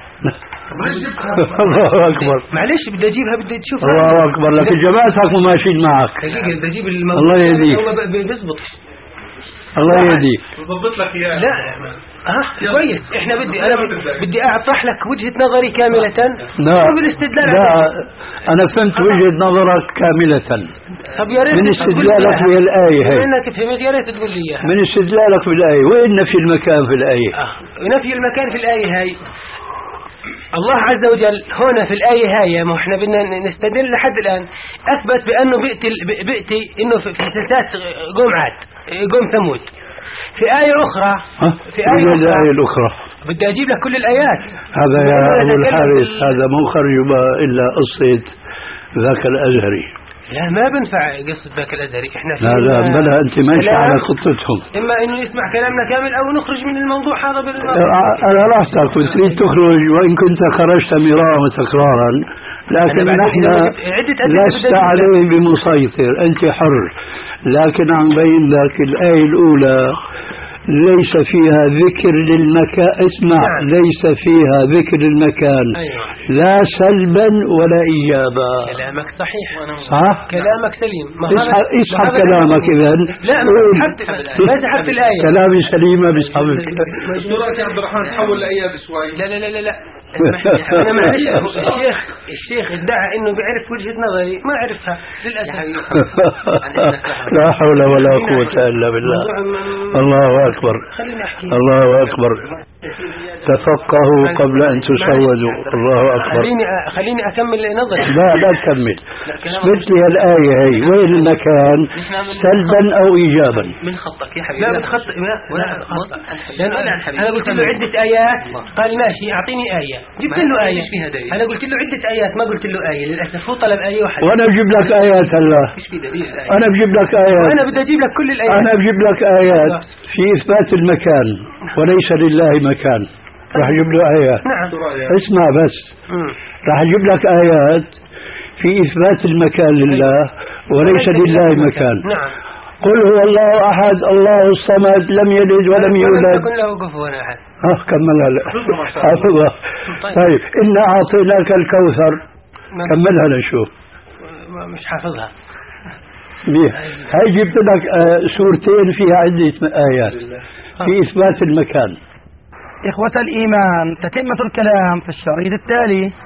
Speaker 3: الله أكبر.
Speaker 5: معلش بدي أجيبها بدي تشوفها.
Speaker 3: الله أكبر. لكن جماعتك ماشيين معك.
Speaker 5: دقيقة بدي أجيب الموضوع.
Speaker 3: الله يهديك.
Speaker 5: هو بيزبط.
Speaker 3: الله يهديك.
Speaker 6: بضبط لك إياه.
Speaker 5: لا ها كويس. إحنا بدي أنا بدي أطرح لك وجهة نظري كاملة.
Speaker 3: لا
Speaker 5: بالاستدلال.
Speaker 3: لا أنا فهمت وجهة نظرك كاملة.
Speaker 5: طب يا ريت
Speaker 3: من استدلالك بالآية هي.
Speaker 5: إنك فهمت يا ريت تقول لي إياها.
Speaker 3: من استدلالك بالآية وين نفي المكان في الآية؟
Speaker 5: آه. نفي المكان في الآية هاي الله عز وجل هنا في الآية هاي ما احنا بدنا نستدل لحد الآن أثبت بأنه بئتي بئتي إنه في سلسلة قوم عاد قوم ثمود. في آية أخرى
Speaker 3: في آية أخرى, الآية الأخرى
Speaker 5: بدي أجيب لك كل الآيات.
Speaker 3: هذا يا أبو الحارث هذا مو خرج إلا قصة ذاك الأزهري.
Speaker 5: لا ما بنفع قصة ذاك الأزهري. احنا
Speaker 3: لا لا بلا أنت ماشي على خطتهم.
Speaker 5: إما إنه يسمع كلامنا كامل أو نخرج من الموضوع هذا بالموضوع.
Speaker 3: أنا راحتك كنت تريد تخرج وإن كنت خرجت مرارا وتكرارا لكن نحن لست عليه بمسيطر أنت حر. لكن عم بين لك الآية الأولى ليس فيها ذكر للمكان. اسمع نعم. ليس فيها ذكر المكان.
Speaker 5: أيوة.
Speaker 3: لا سلبا ولا إيجابا.
Speaker 5: كلامك صحيح.
Speaker 3: صح؟
Speaker 5: كلامك سليم.
Speaker 3: اسحب كلامك إذن.
Speaker 5: لا ما سحبت ما سحبت الآية.
Speaker 3: كلامي سليمة بسحبك.
Speaker 6: مجدورك يا عبد الرحمن تحول الآية بشوي.
Speaker 5: لا لا لا لا لا أنا معلش الشيخ الشيخ ادعى إنه بيعرف وجهة نظري ما عرفها للأسف.
Speaker 3: لا حول ولا قوة إلا بالله. الله أكبر الله أكبر. تفقهوا قبل أن تسودوا. الله أكبر.
Speaker 5: خليني خليني أكمل نظري.
Speaker 3: لا لا تكمل. مثل الآية هي وين المكان سلبا أو إيجابا.
Speaker 4: من خطك يا حبيبي.
Speaker 5: لا من خط لا أنا قلت له عدة آيات قال ماشي أعطيني آية جبت له آية. أنا قلت له عدة آيات ما قلت له آية للأسف هو طلب آية واحدة.
Speaker 3: وأنا بجيب لك آيات هلا. أنا بجيب لك آيات.
Speaker 5: أنا بدي أجيب لك كل الآيات.
Speaker 3: أنا بجيب لك آيات في إثبات المكان وليس لله مكان. راح أجيب له آيات.
Speaker 5: نعم.
Speaker 3: اسمع بس. راح أجيب لك آيات في إثبات المكان لله وليس لله مكان.
Speaker 5: نعم.
Speaker 3: قل هو الله أحد الله الصمد لم يلد ولم يولد
Speaker 5: ولم يكن له كفوا أحد.
Speaker 3: اه كملها لا حافظها. طيب إنا أعطيناك الكوثر كملها نشوف.
Speaker 5: مش حافظها.
Speaker 3: هاي جبت لك سورتين فيها عدة آيات في إثبات المكان.
Speaker 2: إخوة الإيمان، تتمة الكلام في الشريط التالي.